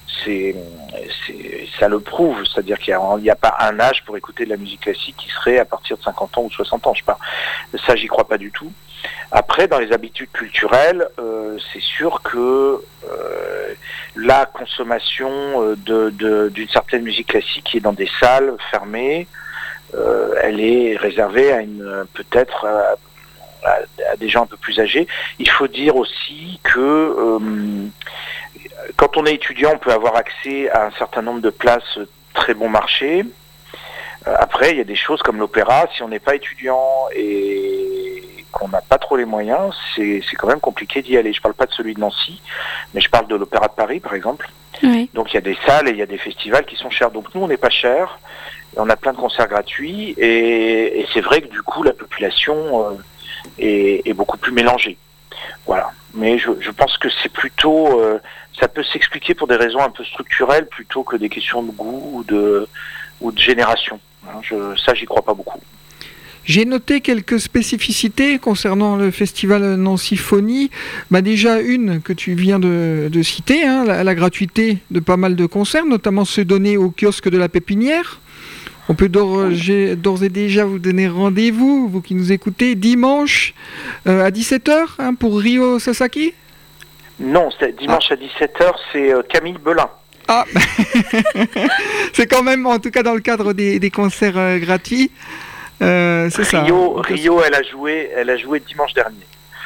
S3: ça le prouve. C'est-à-dire qu'il n'y a pas un âge pour écouter de la musique classique qui serait à partir de 50 ans ou 60 ans. Je sais pas. Ça, j'y crois pas du tout. Après, dans les habitudes culturelles, c'est sûr que la consommation d'une certaine musique classique qui est dans des salles fermées, elle est réservée peut-être à des gens un peu plus âgés. Il faut dire aussi que quand on est étudiant, on peut avoir accès à un certain nombre de places très bon marché. Après, il y a des choses comme l'opéra, si on n'est pas étudiant et qu'on n'a pas trop les moyens, c'est quand même compliqué d'y aller. Je ne parle pas de celui de Nancy, mais je parle de l'Opéra de Paris, par exemple. Oui. Donc il y a des salles et il y a des festivals qui sont chers. Donc nous, on n'est pas cher, on a plein de concerts gratuits, et c'est vrai que du coup, la population est beaucoup plus mélangée. Voilà. Mais je pense que c'est plutôt... ça peut s'expliquer pour des raisons un peu structurelles plutôt que des questions de goût ou de génération. Ça, j'y crois pas beaucoup.
S2: J'ai noté quelques spécificités concernant le festival Nansymphonies. Déjà une que tu viens de citer, hein, la gratuité de pas mal de concerts, notamment ceux donnés au kiosque de la Pépinière. On peut d'ores et déjà vous donner rendez-vous, vous qui nous écoutez, dimanche à 17h hein, pour Ryo Sasaki.
S3: Non, dimanche à 17h, c'est Camille Belin.
S2: Ah, c'est quand même, en tout cas dans le cadre des concerts gratuits. C'est ça.
S3: Rio, elle a joué dimanche dernier.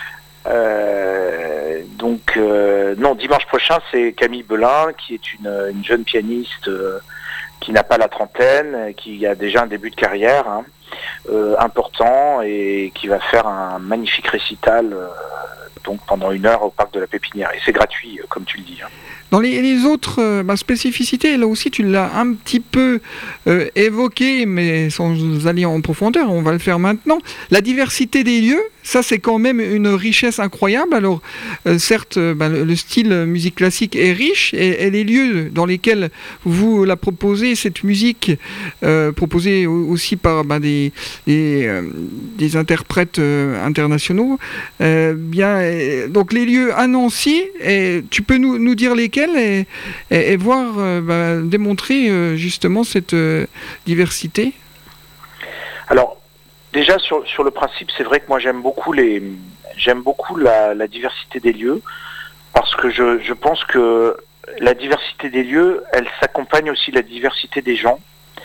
S3: Non, dimanche prochain, c'est Camille Belin, qui est une jeune pianiste qui n'a pas la trentaine, qui a déjà un début de carrière important et qui va faire un magnifique récital donc pendant 1 heure au parc de la Pépinière. Et c'est gratuit, comme tu le dis. Hein.
S2: Dans les autres spécificités, là aussi tu l'as un petit peu évoqué, mais sans aller en profondeur, on va le faire maintenant. La diversité des lieux, Ça, c'est quand même une richesse incroyable. Alors, certes, le style musique classique est riche et les lieux dans lesquels vous la proposez, cette musique proposée aussi par des interprètes internationaux, donc les lieux à Nancy, tu peux nous dire lesquels et voir, démontrer justement cette diversité?
S3: Alors, déjà sur le principe, c'est vrai que moi j'aime beaucoup la diversité des lieux, parce que je pense que la diversité des lieux, elle s'accompagne aussi de la diversité des gens.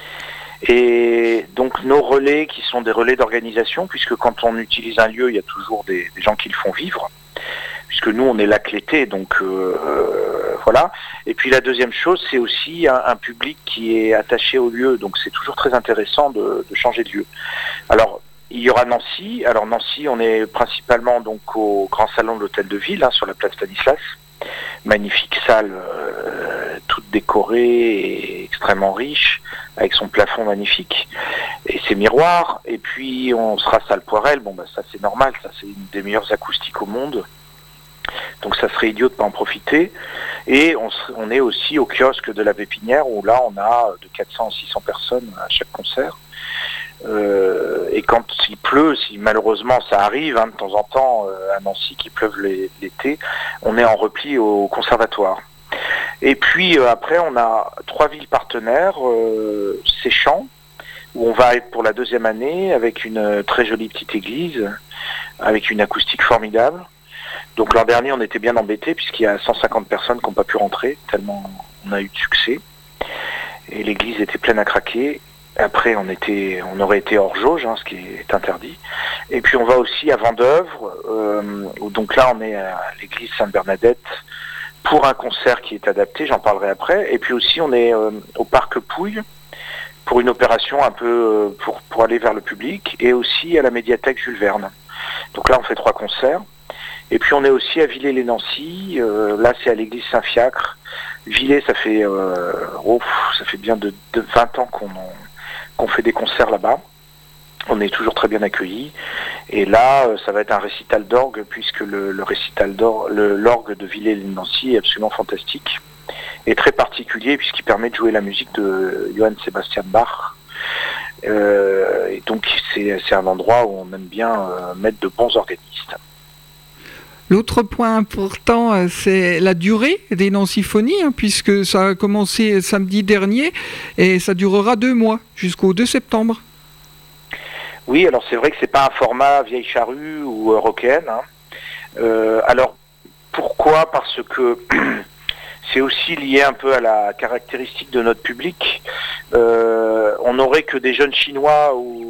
S3: Et donc nos relais qui sont des relais d'organisation, puisque quand on utilise un lieu, il y a toujours des gens qui le font vivre, puisque nous on est là que l'été, donc voilà. Et puis la deuxième chose, c'est aussi un public qui est attaché au lieu, donc c'est toujours très intéressant de changer de lieu. Alors il y aura Nancy. Alors Nancy, on est principalement donc au Grand Salon de l'Hôtel de Ville, sur la place Stanislas. Magnifique salle, toute décorée et extrêmement riche, avec son plafond magnifique et ses miroirs. Et puis on sera salle Poirel. Ça c'est normal, ça c'est une des meilleures acoustiques au monde. Donc ça serait idiot de ne pas en profiter. Et on est aussi au kiosque de la Pépinière, où là on a de 400 à 600 personnes à chaque concert. Et quand il pleut, si malheureusement ça arrive de temps en temps à Nancy qu'il pleuve l'été, on est en repli au conservatoire. Et puis après on a 3 villes partenaires, Séchant, où on va être pour la 2e année avec une très jolie petite église, avec une acoustique formidable. Donc l'an dernier on était bien embêtés puisqu'il y a 150 personnes qui n'ont pas pu rentrer, tellement on a eu de succès. Et l'église était pleine à craquer. Après, on aurait été hors jauge, ce qui est interdit. Et puis on va aussi à Vendeuvre, donc là on est à l'église Sainte-Bernadette pour un concert qui est adapté, j'en parlerai après. Et puis aussi on est au parc Pouille pour une opération un peu pour aller vers le public, et aussi à la médiathèque Jules Verne. Donc là on fait 3 concerts. Et puis on est aussi à Villers-les-Nancy, là c'est à l'église Saint-Fiacre. Villers, ça fait bien de 20 ans qu'on fait des concerts là-bas. On est toujours très bien accueillis. Et là, ça va être un récital d'orgue, puisque le récital l'orgue de Villers-les-Nancy est absolument fantastique et très particulier, puisqu'il permet de jouer la musique de Johann Sebastian Bach. Et donc c'est un endroit où on aime bien mettre de bons organistes.
S2: L'autre point important, c'est la durée des Nancyphonies, puisque ça a commencé samedi dernier et ça durera 2 mois, jusqu'au 2 septembre.
S3: Oui, alors c'est vrai que c'est pas un format vieille charrue ou rockéenne. Alors pourquoi ? Parce que c'est aussi lié un peu à la caractéristique de notre public. On n'aurait que des jeunes Chinois ou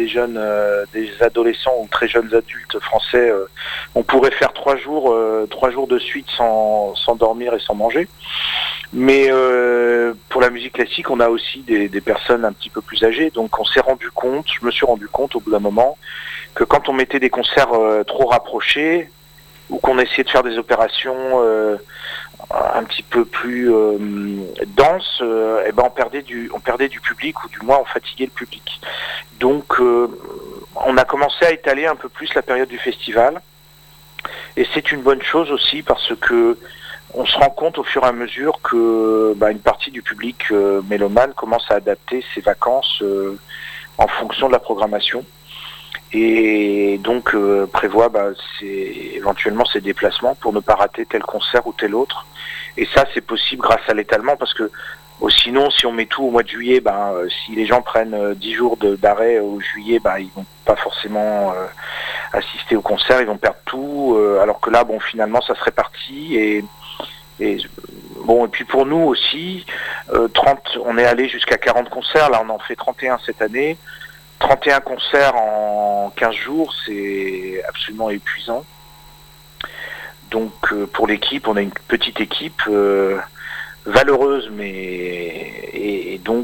S3: des adolescents ou très jeunes adultes français. On pourrait faire 3 jours de suite sans dormir et sans manger. Mais pour la musique classique, on a aussi des personnes un petit peu plus âgées. Donc je me suis rendu compte au bout d'un moment que quand on mettait des concerts trop rapprochés, ou qu'on essayait de faire des opérations un petit peu plus denses, on perdait du public, ou du moins on fatiguait le public. Donc on a commencé à étaler un peu plus la période du festival, et c'est une bonne chose aussi, parce que on se rend compte au fur et à mesure que une partie du public mélomane commence à adapter ses vacances en fonction de la programmation, et donc prévoit éventuellement ses déplacements pour ne pas rater tel concert ou tel autre. Et ça, c'est possible grâce à l'étalement, parce que sinon, si on met tout au mois de juillet, si les gens prennent 10 jours d'arrêt au juillet, ils vont pas forcément assister au concert, ils vont perdre tout, alors que là, finalement, ça se répartit. Et puis pour nous aussi, on est allé jusqu'à 40 concerts, là on en fait 31 cette année. 31 concerts en 15 jours, c'est absolument épuisant. Donc pour l'équipe, on a une petite équipe valeureuse, donc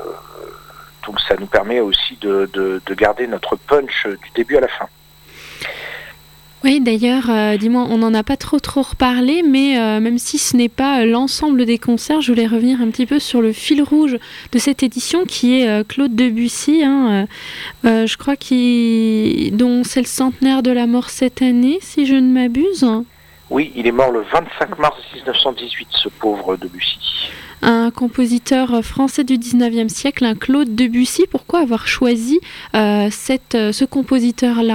S3: ça nous permet aussi de garder notre punch du début à la fin.
S1: Oui, d'ailleurs, dis-moi, on n'en a pas trop reparlé, mais même si ce n'est pas l'ensemble des concerts, je voulais revenir un petit peu sur le fil rouge de cette édition qui est Claude Debussy, je crois dont c'est le centenaire de la mort cette année, si je ne m'abuse.
S3: Oui, il est mort le 25 mars 1918, ce pauvre Debussy.
S1: Un compositeur français du 19e siècle, un Claude Debussy. Pourquoi avoir choisi ce compositeur-là ?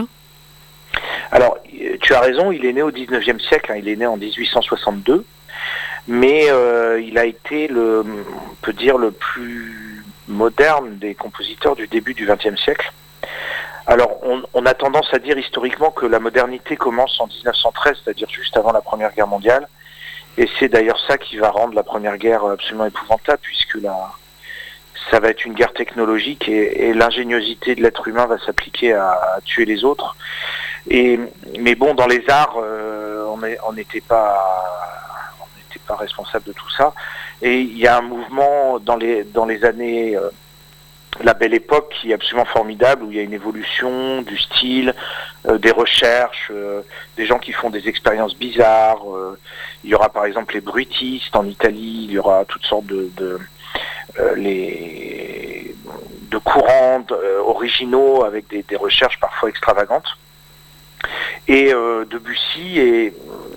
S3: Alors, tu as raison, il est né au 19e siècle, il est né en 1862, mais il a été on peut dire, le plus moderne des compositeurs du début du 20e siècle. Alors, on a tendance à dire historiquement que la modernité commence en 1913, c'est-à-dire juste avant la Première Guerre mondiale, et c'est d'ailleurs ça qui va rendre la Première Guerre absolument épouvantable, puisque ça va être une guerre technologique et l'ingéniosité de l'être humain va s'appliquer à tuer les autres. Mais bon, dans les arts, on n'était pas responsable de tout ça. Et il y a un mouvement dans les années, la Belle Époque, qui est absolument formidable, où il y a une évolution du style, des recherches, des gens qui font des expériences bizarres. Il y aura par exemple les bruitistes en Italie, il y aura toutes sortes de courants originaux avec des recherches parfois extravagantes. Et Debussy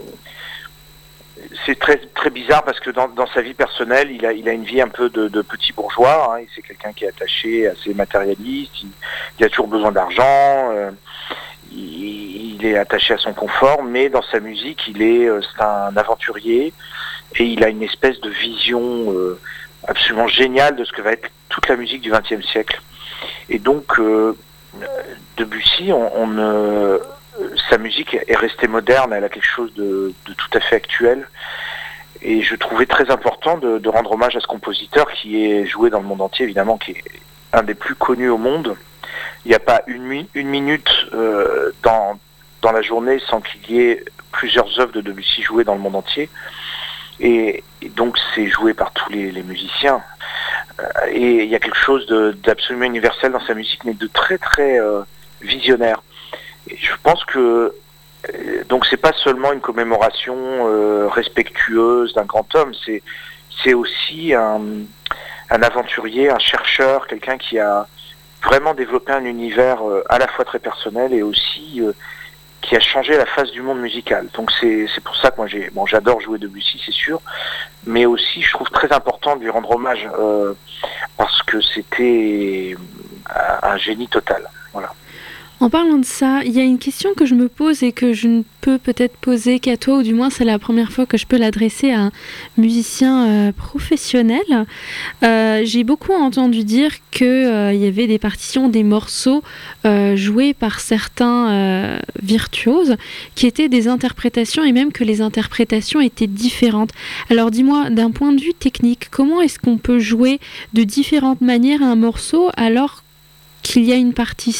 S3: c'est très très bizarre parce que dans sa vie personnelle, il a une vie un peu de petit bourgeois. C'est quelqu'un qui est attaché, assez matérialiste. Il a toujours besoin d'argent. Il est attaché à son confort, mais dans sa musique, c'est un aventurier et il a une espèce de vision absolument géniale de ce que va être toute la musique du XXe siècle. Et donc Debussy, sa musique est restée moderne, elle a quelque chose de tout à fait actuel. Et je trouvais très important de rendre hommage à ce compositeur qui est joué dans le monde entier, évidemment, qui est un des plus connus au monde. Il n'y a pas une minute dans la journée sans qu'il y ait plusieurs œuvres de Debussy jouées dans le monde entier. Et donc c'est joué par tous les musiciens. Et il y a quelque chose d'absolument universel dans sa musique, mais de très très visionnaire. Et je pense que donc c'est pas seulement une commémoration respectueuse d'un grand homme, c'est aussi un aventurier, un chercheur, quelqu'un qui a vraiment développé un univers à la fois très personnel et aussi qui a changé la face du monde musical. Donc c'est pour ça que moi j'adore jouer Debussy, c'est sûr, mais aussi je trouve très important de lui rendre hommage parce que c'était un génie total. Voilà.
S1: En parlant de ça, il y a une question que je me pose et que je ne peux peut-être poser qu'à toi, ou du moins c'est la première fois que je peux l'adresser à un musicien professionnel. J'ai beaucoup entendu dire qu'il y avait des partitions, des morceaux joués par certains virtuoses qui étaient des interprétations et même que les interprétations étaient différentes. Alors dis-moi, d'un point de vue technique, comment est-ce qu'on peut jouer de différentes manières un morceau alors qu'il y a une partition ?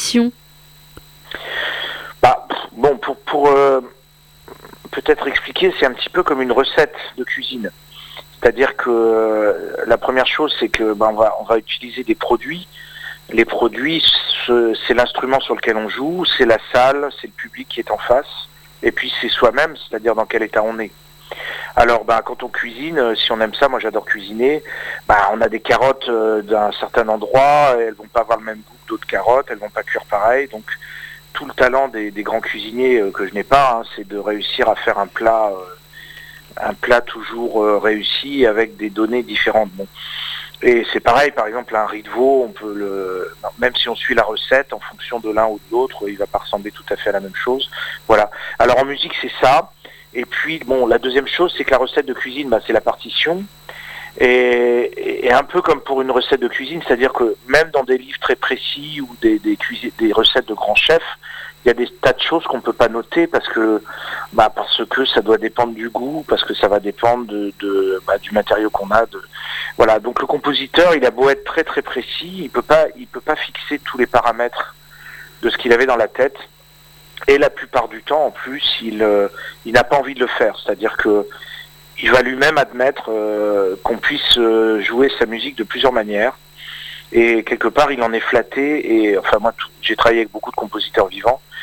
S3: Bon, pour peut-être expliquer, c'est un petit peu comme une recette de cuisine. C'est-à-dire que la première chose, c'est que on va utiliser des produits. Les produits, c'est l'instrument sur lequel on joue, c'est la salle, c'est le public qui est en face, et puis c'est soi-même, c'est-à-dire dans quel état on est. Alors, quand on cuisine, si on aime ça, moi j'adore cuisiner, on a des carottes d'un certain endroit, elles vont pas avoir le même goût que d'autres carottes, elles vont pas cuire pareil, donc tout le talent des grands cuisiniers que je n'ai pas, c'est de réussir à faire un plat toujours réussi avec des données différentes. Bon. Et c'est pareil, par exemple, un riz de veau, on peut même si on suit la recette, en fonction de l'un ou de l'autre, il va pas ressembler tout à fait à la même chose. Voilà. Alors en musique, c'est ça. Et puis, la deuxième chose, c'est que la recette de cuisine, c'est la partition. Et un peu comme pour une recette de cuisine, c'est-à-dire que même dans des livres très précis ou des recettes de grands chefs, il y a des tas de choses qu'on ne peut pas noter parce que ça doit dépendre du goût, parce que ça va dépendre du matériau qu'on a. Voilà. Donc le compositeur, il a beau être très très précis, il peut pas fixer tous les paramètres de ce qu'il avait dans la tête. Et la plupart du temps, en plus, il n'a pas envie de le faire. C'est-à-dire que il va lui-même admettre qu'on puisse jouer sa musique de plusieurs manières. Et quelque part, il en est flatté. Et enfin, moi, j'ai travaillé avec beaucoup de compositeurs vivants.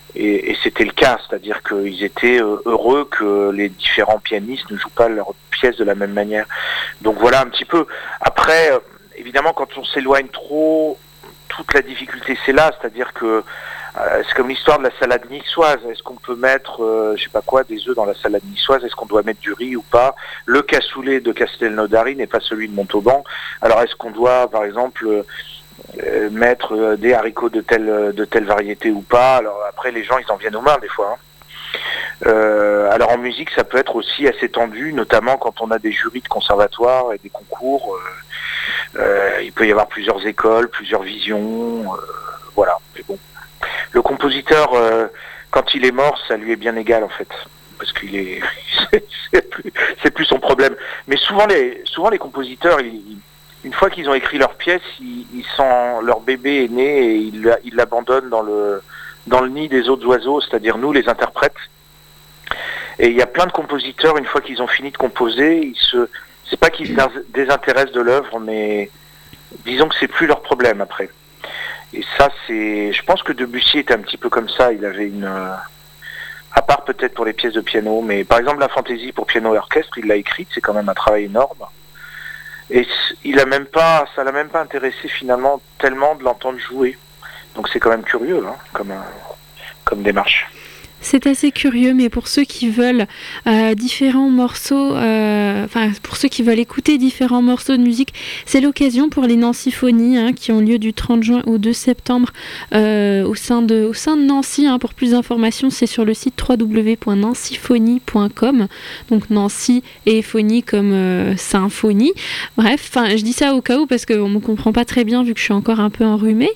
S3: Et c'était le cas, c'est-à-dire qu'ils étaient heureux que les différents pianistes ne jouent pas leurs pièces de la même manière. Donc voilà un petit peu. Après, évidemment, quand on s'éloigne trop, toute la difficulté c'est là, c'est-à-dire que c'est comme l'histoire de la salade niçoise. Est-ce qu'on peut mettre, je sais pas quoi, des œufs dans la salade niçoise? Est-ce qu'on doit mettre du riz ou pas? Le cassoulet de Castelnaudary n'est pas celui de Montauban. Alors est-ce qu'on doit, par exemple, mettre des haricots de telle variété ou pas? Alors après, les gens, ils en viennent aux mains des fois. Alors en musique, ça peut être aussi assez tendu, notamment quand on a des jurys de conservatoire et des concours. Il peut y avoir plusieurs écoles, plusieurs visions. Voilà. Mais bon. Le compositeur, quand il est mort, ça lui est bien égal en fait, parce qu'il est, c'est plus son problème. Mais souvent les compositeurs, une fois qu'ils ont écrit leur pièce, ils sont, leur bébé est né et ils l'abandonnent dans le nid des autres oiseaux, c'est-à-dire nous les interprètes. Et il y a plein de compositeurs, une fois qu'ils ont fini de composer, c'est pas qu'ils se désintéressent de l'œuvre, mais disons que c'est plus leur problème après. Et ça, je pense que Debussy était un petit peu comme ça. Il avait à part peut-être pour les pièces de piano, mais par exemple la fantaisie pour piano et orchestre, il l'a écrite, c'est quand même un travail énorme. Et ça l'a même pas intéressé finalement tellement de l'entendre jouer. Donc c'est quand même curieux, hein, comme démarche.
S1: C'est assez curieux, mais pour ceux qui veulent différents morceaux, pour ceux qui veulent écouter différents morceaux de musique, c'est l'occasion pour les Nancyphonies qui ont lieu du 30 juin au 2 septembre au sein de Nancy. Pour plus d'informations, c'est sur le site www.nancyphonie.com. Donc Nancy et phonie comme symphonie. Bref, je dis ça au cas où parce qu'on ne me comprend pas très bien vu que je suis encore un peu enrhumée.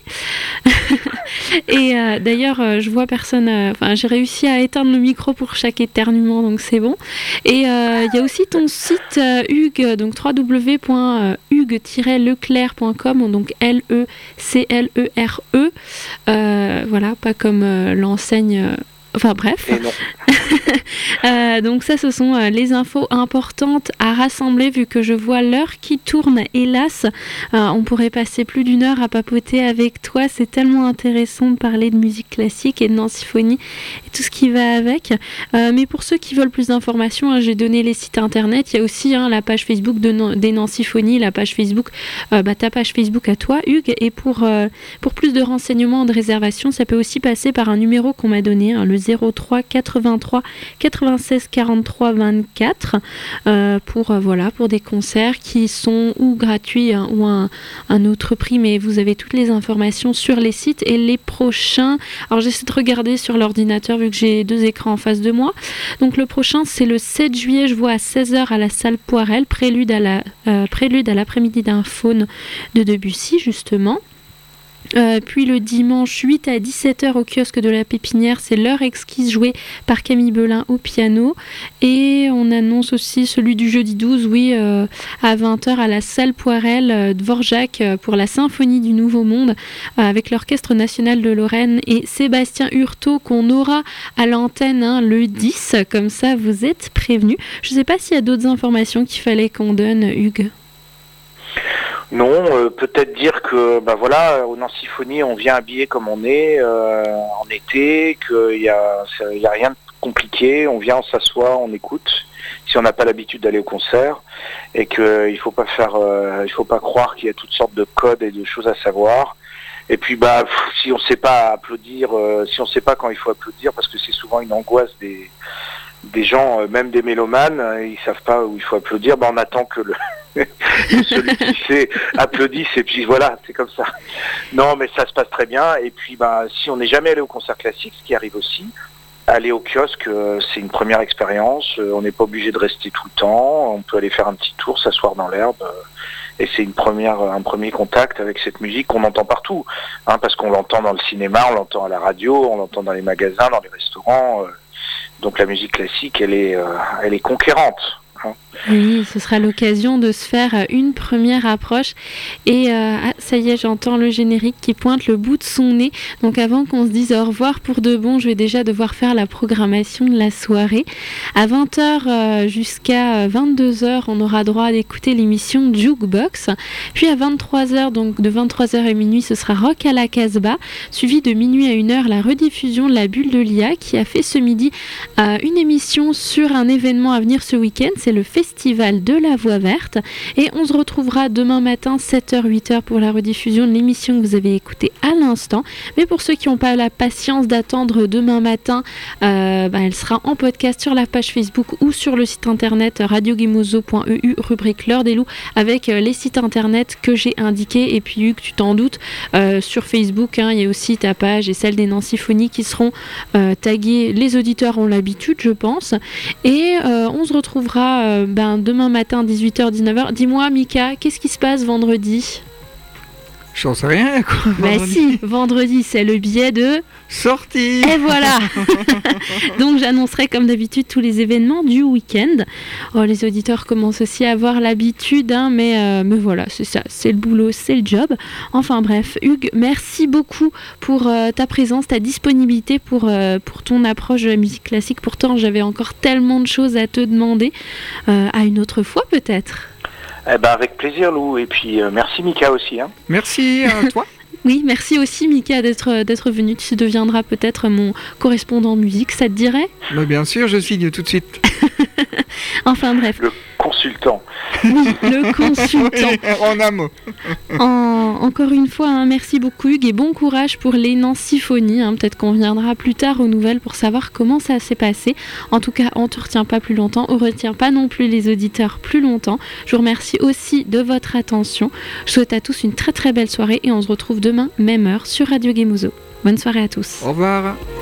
S1: Et d'ailleurs, je vois personne. J'ai réussi à éteindre le micro pour chaque éternuement, donc c'est bon. Et il y a aussi ton site Hugues, donc www.hugues-leclerc.com, donc Leclere. Voilà, pas comme l'enseigne. Bref. Donc ça, ce sont les infos importantes à rassembler vu que je vois l'heure qui tourne. Hélas, on pourrait passer plus d'une heure à papoter avec toi. C'est tellement intéressant de parler de musique classique et de Nancyphonie et tout ce qui va avec. Mais pour ceux qui veulent plus d'informations, j'ai donné les sites internet. Il y a aussi la page Facebook des Nancyphonies, la page Facebook, ta page Facebook à toi, Hugues. Et pour plus de renseignements, de réservations, ça peut aussi passer par un numéro qu'on m'a donné, le 03 83 96 43 24 pour des concerts qui sont ou gratuits ou un autre prix, mais vous avez toutes les informations sur les sites et les prochains. Alors j'essaie de regarder sur l'ordinateur vu que j'ai 2 écrans en face de moi. Donc le prochain c'est le 7 juillet, je vois à 16h à la salle Poirel, prélude à l'après-midi d'un faune de Debussy justement. Puis le dimanche 8 à 17h au kiosque de la Pépinière, c'est l'heure exquise jouée par Camille Belin au piano. Et on annonce aussi celui du jeudi 12, à 20h à la salle Poirel Dvorak pour la Symphonie du Nouveau Monde avec l'Orchestre National de Lorraine et Sébastien Hurtaud qu'on aura à l'antenne le 10, comme ça vous êtes prévenus. Je ne sais pas s'il y a d'autres informations qu'il fallait qu'on donne, Hugues.
S3: Non, peut-être dire que aux Nancyphonies on vient habillé comme on est en été, qu'il y a rien de compliqué, on vient, on s'assoit, on écoute si on n'a pas l'habitude d'aller au concert et qu'il faut pas croire qu'il y a toutes sortes de codes et de choses à savoir. Et puis si on sait pas applaudir, si on sait pas quand il faut applaudir, parce que c'est souvent une angoisse des gens, même des mélomanes, ils savent pas où il faut applaudir, on attend que celui qui sait applaudisse et puis voilà, c'est comme ça. Non, mais ça se passe très bien. Et puis si on n'est jamais allé au concert classique, ce qui arrive aussi, aller au kiosque, c'est une première expérience. On n'est pas obligé de rester tout le temps. On peut aller faire un petit tour, s'asseoir dans l'herbe. Et c'est un premier contact avec cette musique qu'on entend partout, parce qu'on l'entend dans le cinéma, on l'entend à la radio, on l'entend dans les magasins, dans les restaurants. Donc la musique classique, elle est conquérante.
S1: Oui, ce sera l'occasion de se faire une première approche. Et ça y est, j'entends le générique qui pointe le bout de son nez. Donc avant qu'on se dise au revoir pour de bon, je vais déjà devoir faire la programmation de la soirée. À 20h jusqu'à 22h, on aura droit d'écouter l'émission Jukebox. Puis à 23h, donc de 23h à minuit, ce sera Rock à la Casbah. Suivi de minuit à 1h, la rediffusion de la Bulle de l'IA qui a fait ce midi une émission sur un événement à venir ce week-end. C'est le Festival de la Voix Verte. Et on se retrouvera demain matin 7h, 8h pour la rediffusion de l'émission que vous avez écoutée à l'instant. Mais pour ceux qui n'ont pas la patience d'attendre demain matin, elle sera en podcast sur la page Facebook ou sur le site internet radiogamozo.eu, rubrique l'heure des loups, avec les sites internet que j'ai indiqués. Et puis Hugues, tu t'en doutes, sur Facebook, il y a aussi ta page et celle des Nancyphonies qui seront taguées. Les auditeurs ont l'habitude, je pense. Et on se retrouvera demain matin 18h, 19h. Dis-moi Mika, qu'est-ce qui se passe vendredi ?
S2: J'en sais rien, quoi.
S1: Si, vendredi, c'est le billet de
S2: sortie.
S1: Et voilà. Donc j'annoncerai comme d'habitude tous les événements du week-end. Les auditeurs commencent aussi à avoir l'habitude, mais voilà, c'est ça, c'est le boulot, c'est le job. Enfin bref, Hugues, merci beaucoup pour ta présence, ta disponibilité pour ton approche de la musique classique. Pourtant, j'avais encore tellement de choses à te demander. À une autre fois peut-être.
S3: Avec plaisir Lou, et puis merci Mika aussi.
S2: Merci à toi.
S1: Oui, merci aussi Mika d'être venu. Tu deviendras peut-être mon correspondant musique, ça te dirait ?
S2: Bien sûr, je signe tout de suite.
S1: Enfin bref.
S3: Le consultant.
S1: Oui, le consultant.
S2: En un mot.
S1: Encore une fois, merci beaucoup Hugues et bon courage pour les Nancyphonies. Peut-être qu'on viendra plus tard aux nouvelles pour savoir comment ça s'est passé. En tout cas, on ne te retient pas plus longtemps. On ne retient pas non plus les auditeurs plus longtemps. Je vous remercie aussi de votre attention. Je souhaite à tous une très très belle soirée et on se retrouve demain, même heure, sur Radio Gamozo. Bonne soirée à tous.
S2: Au revoir.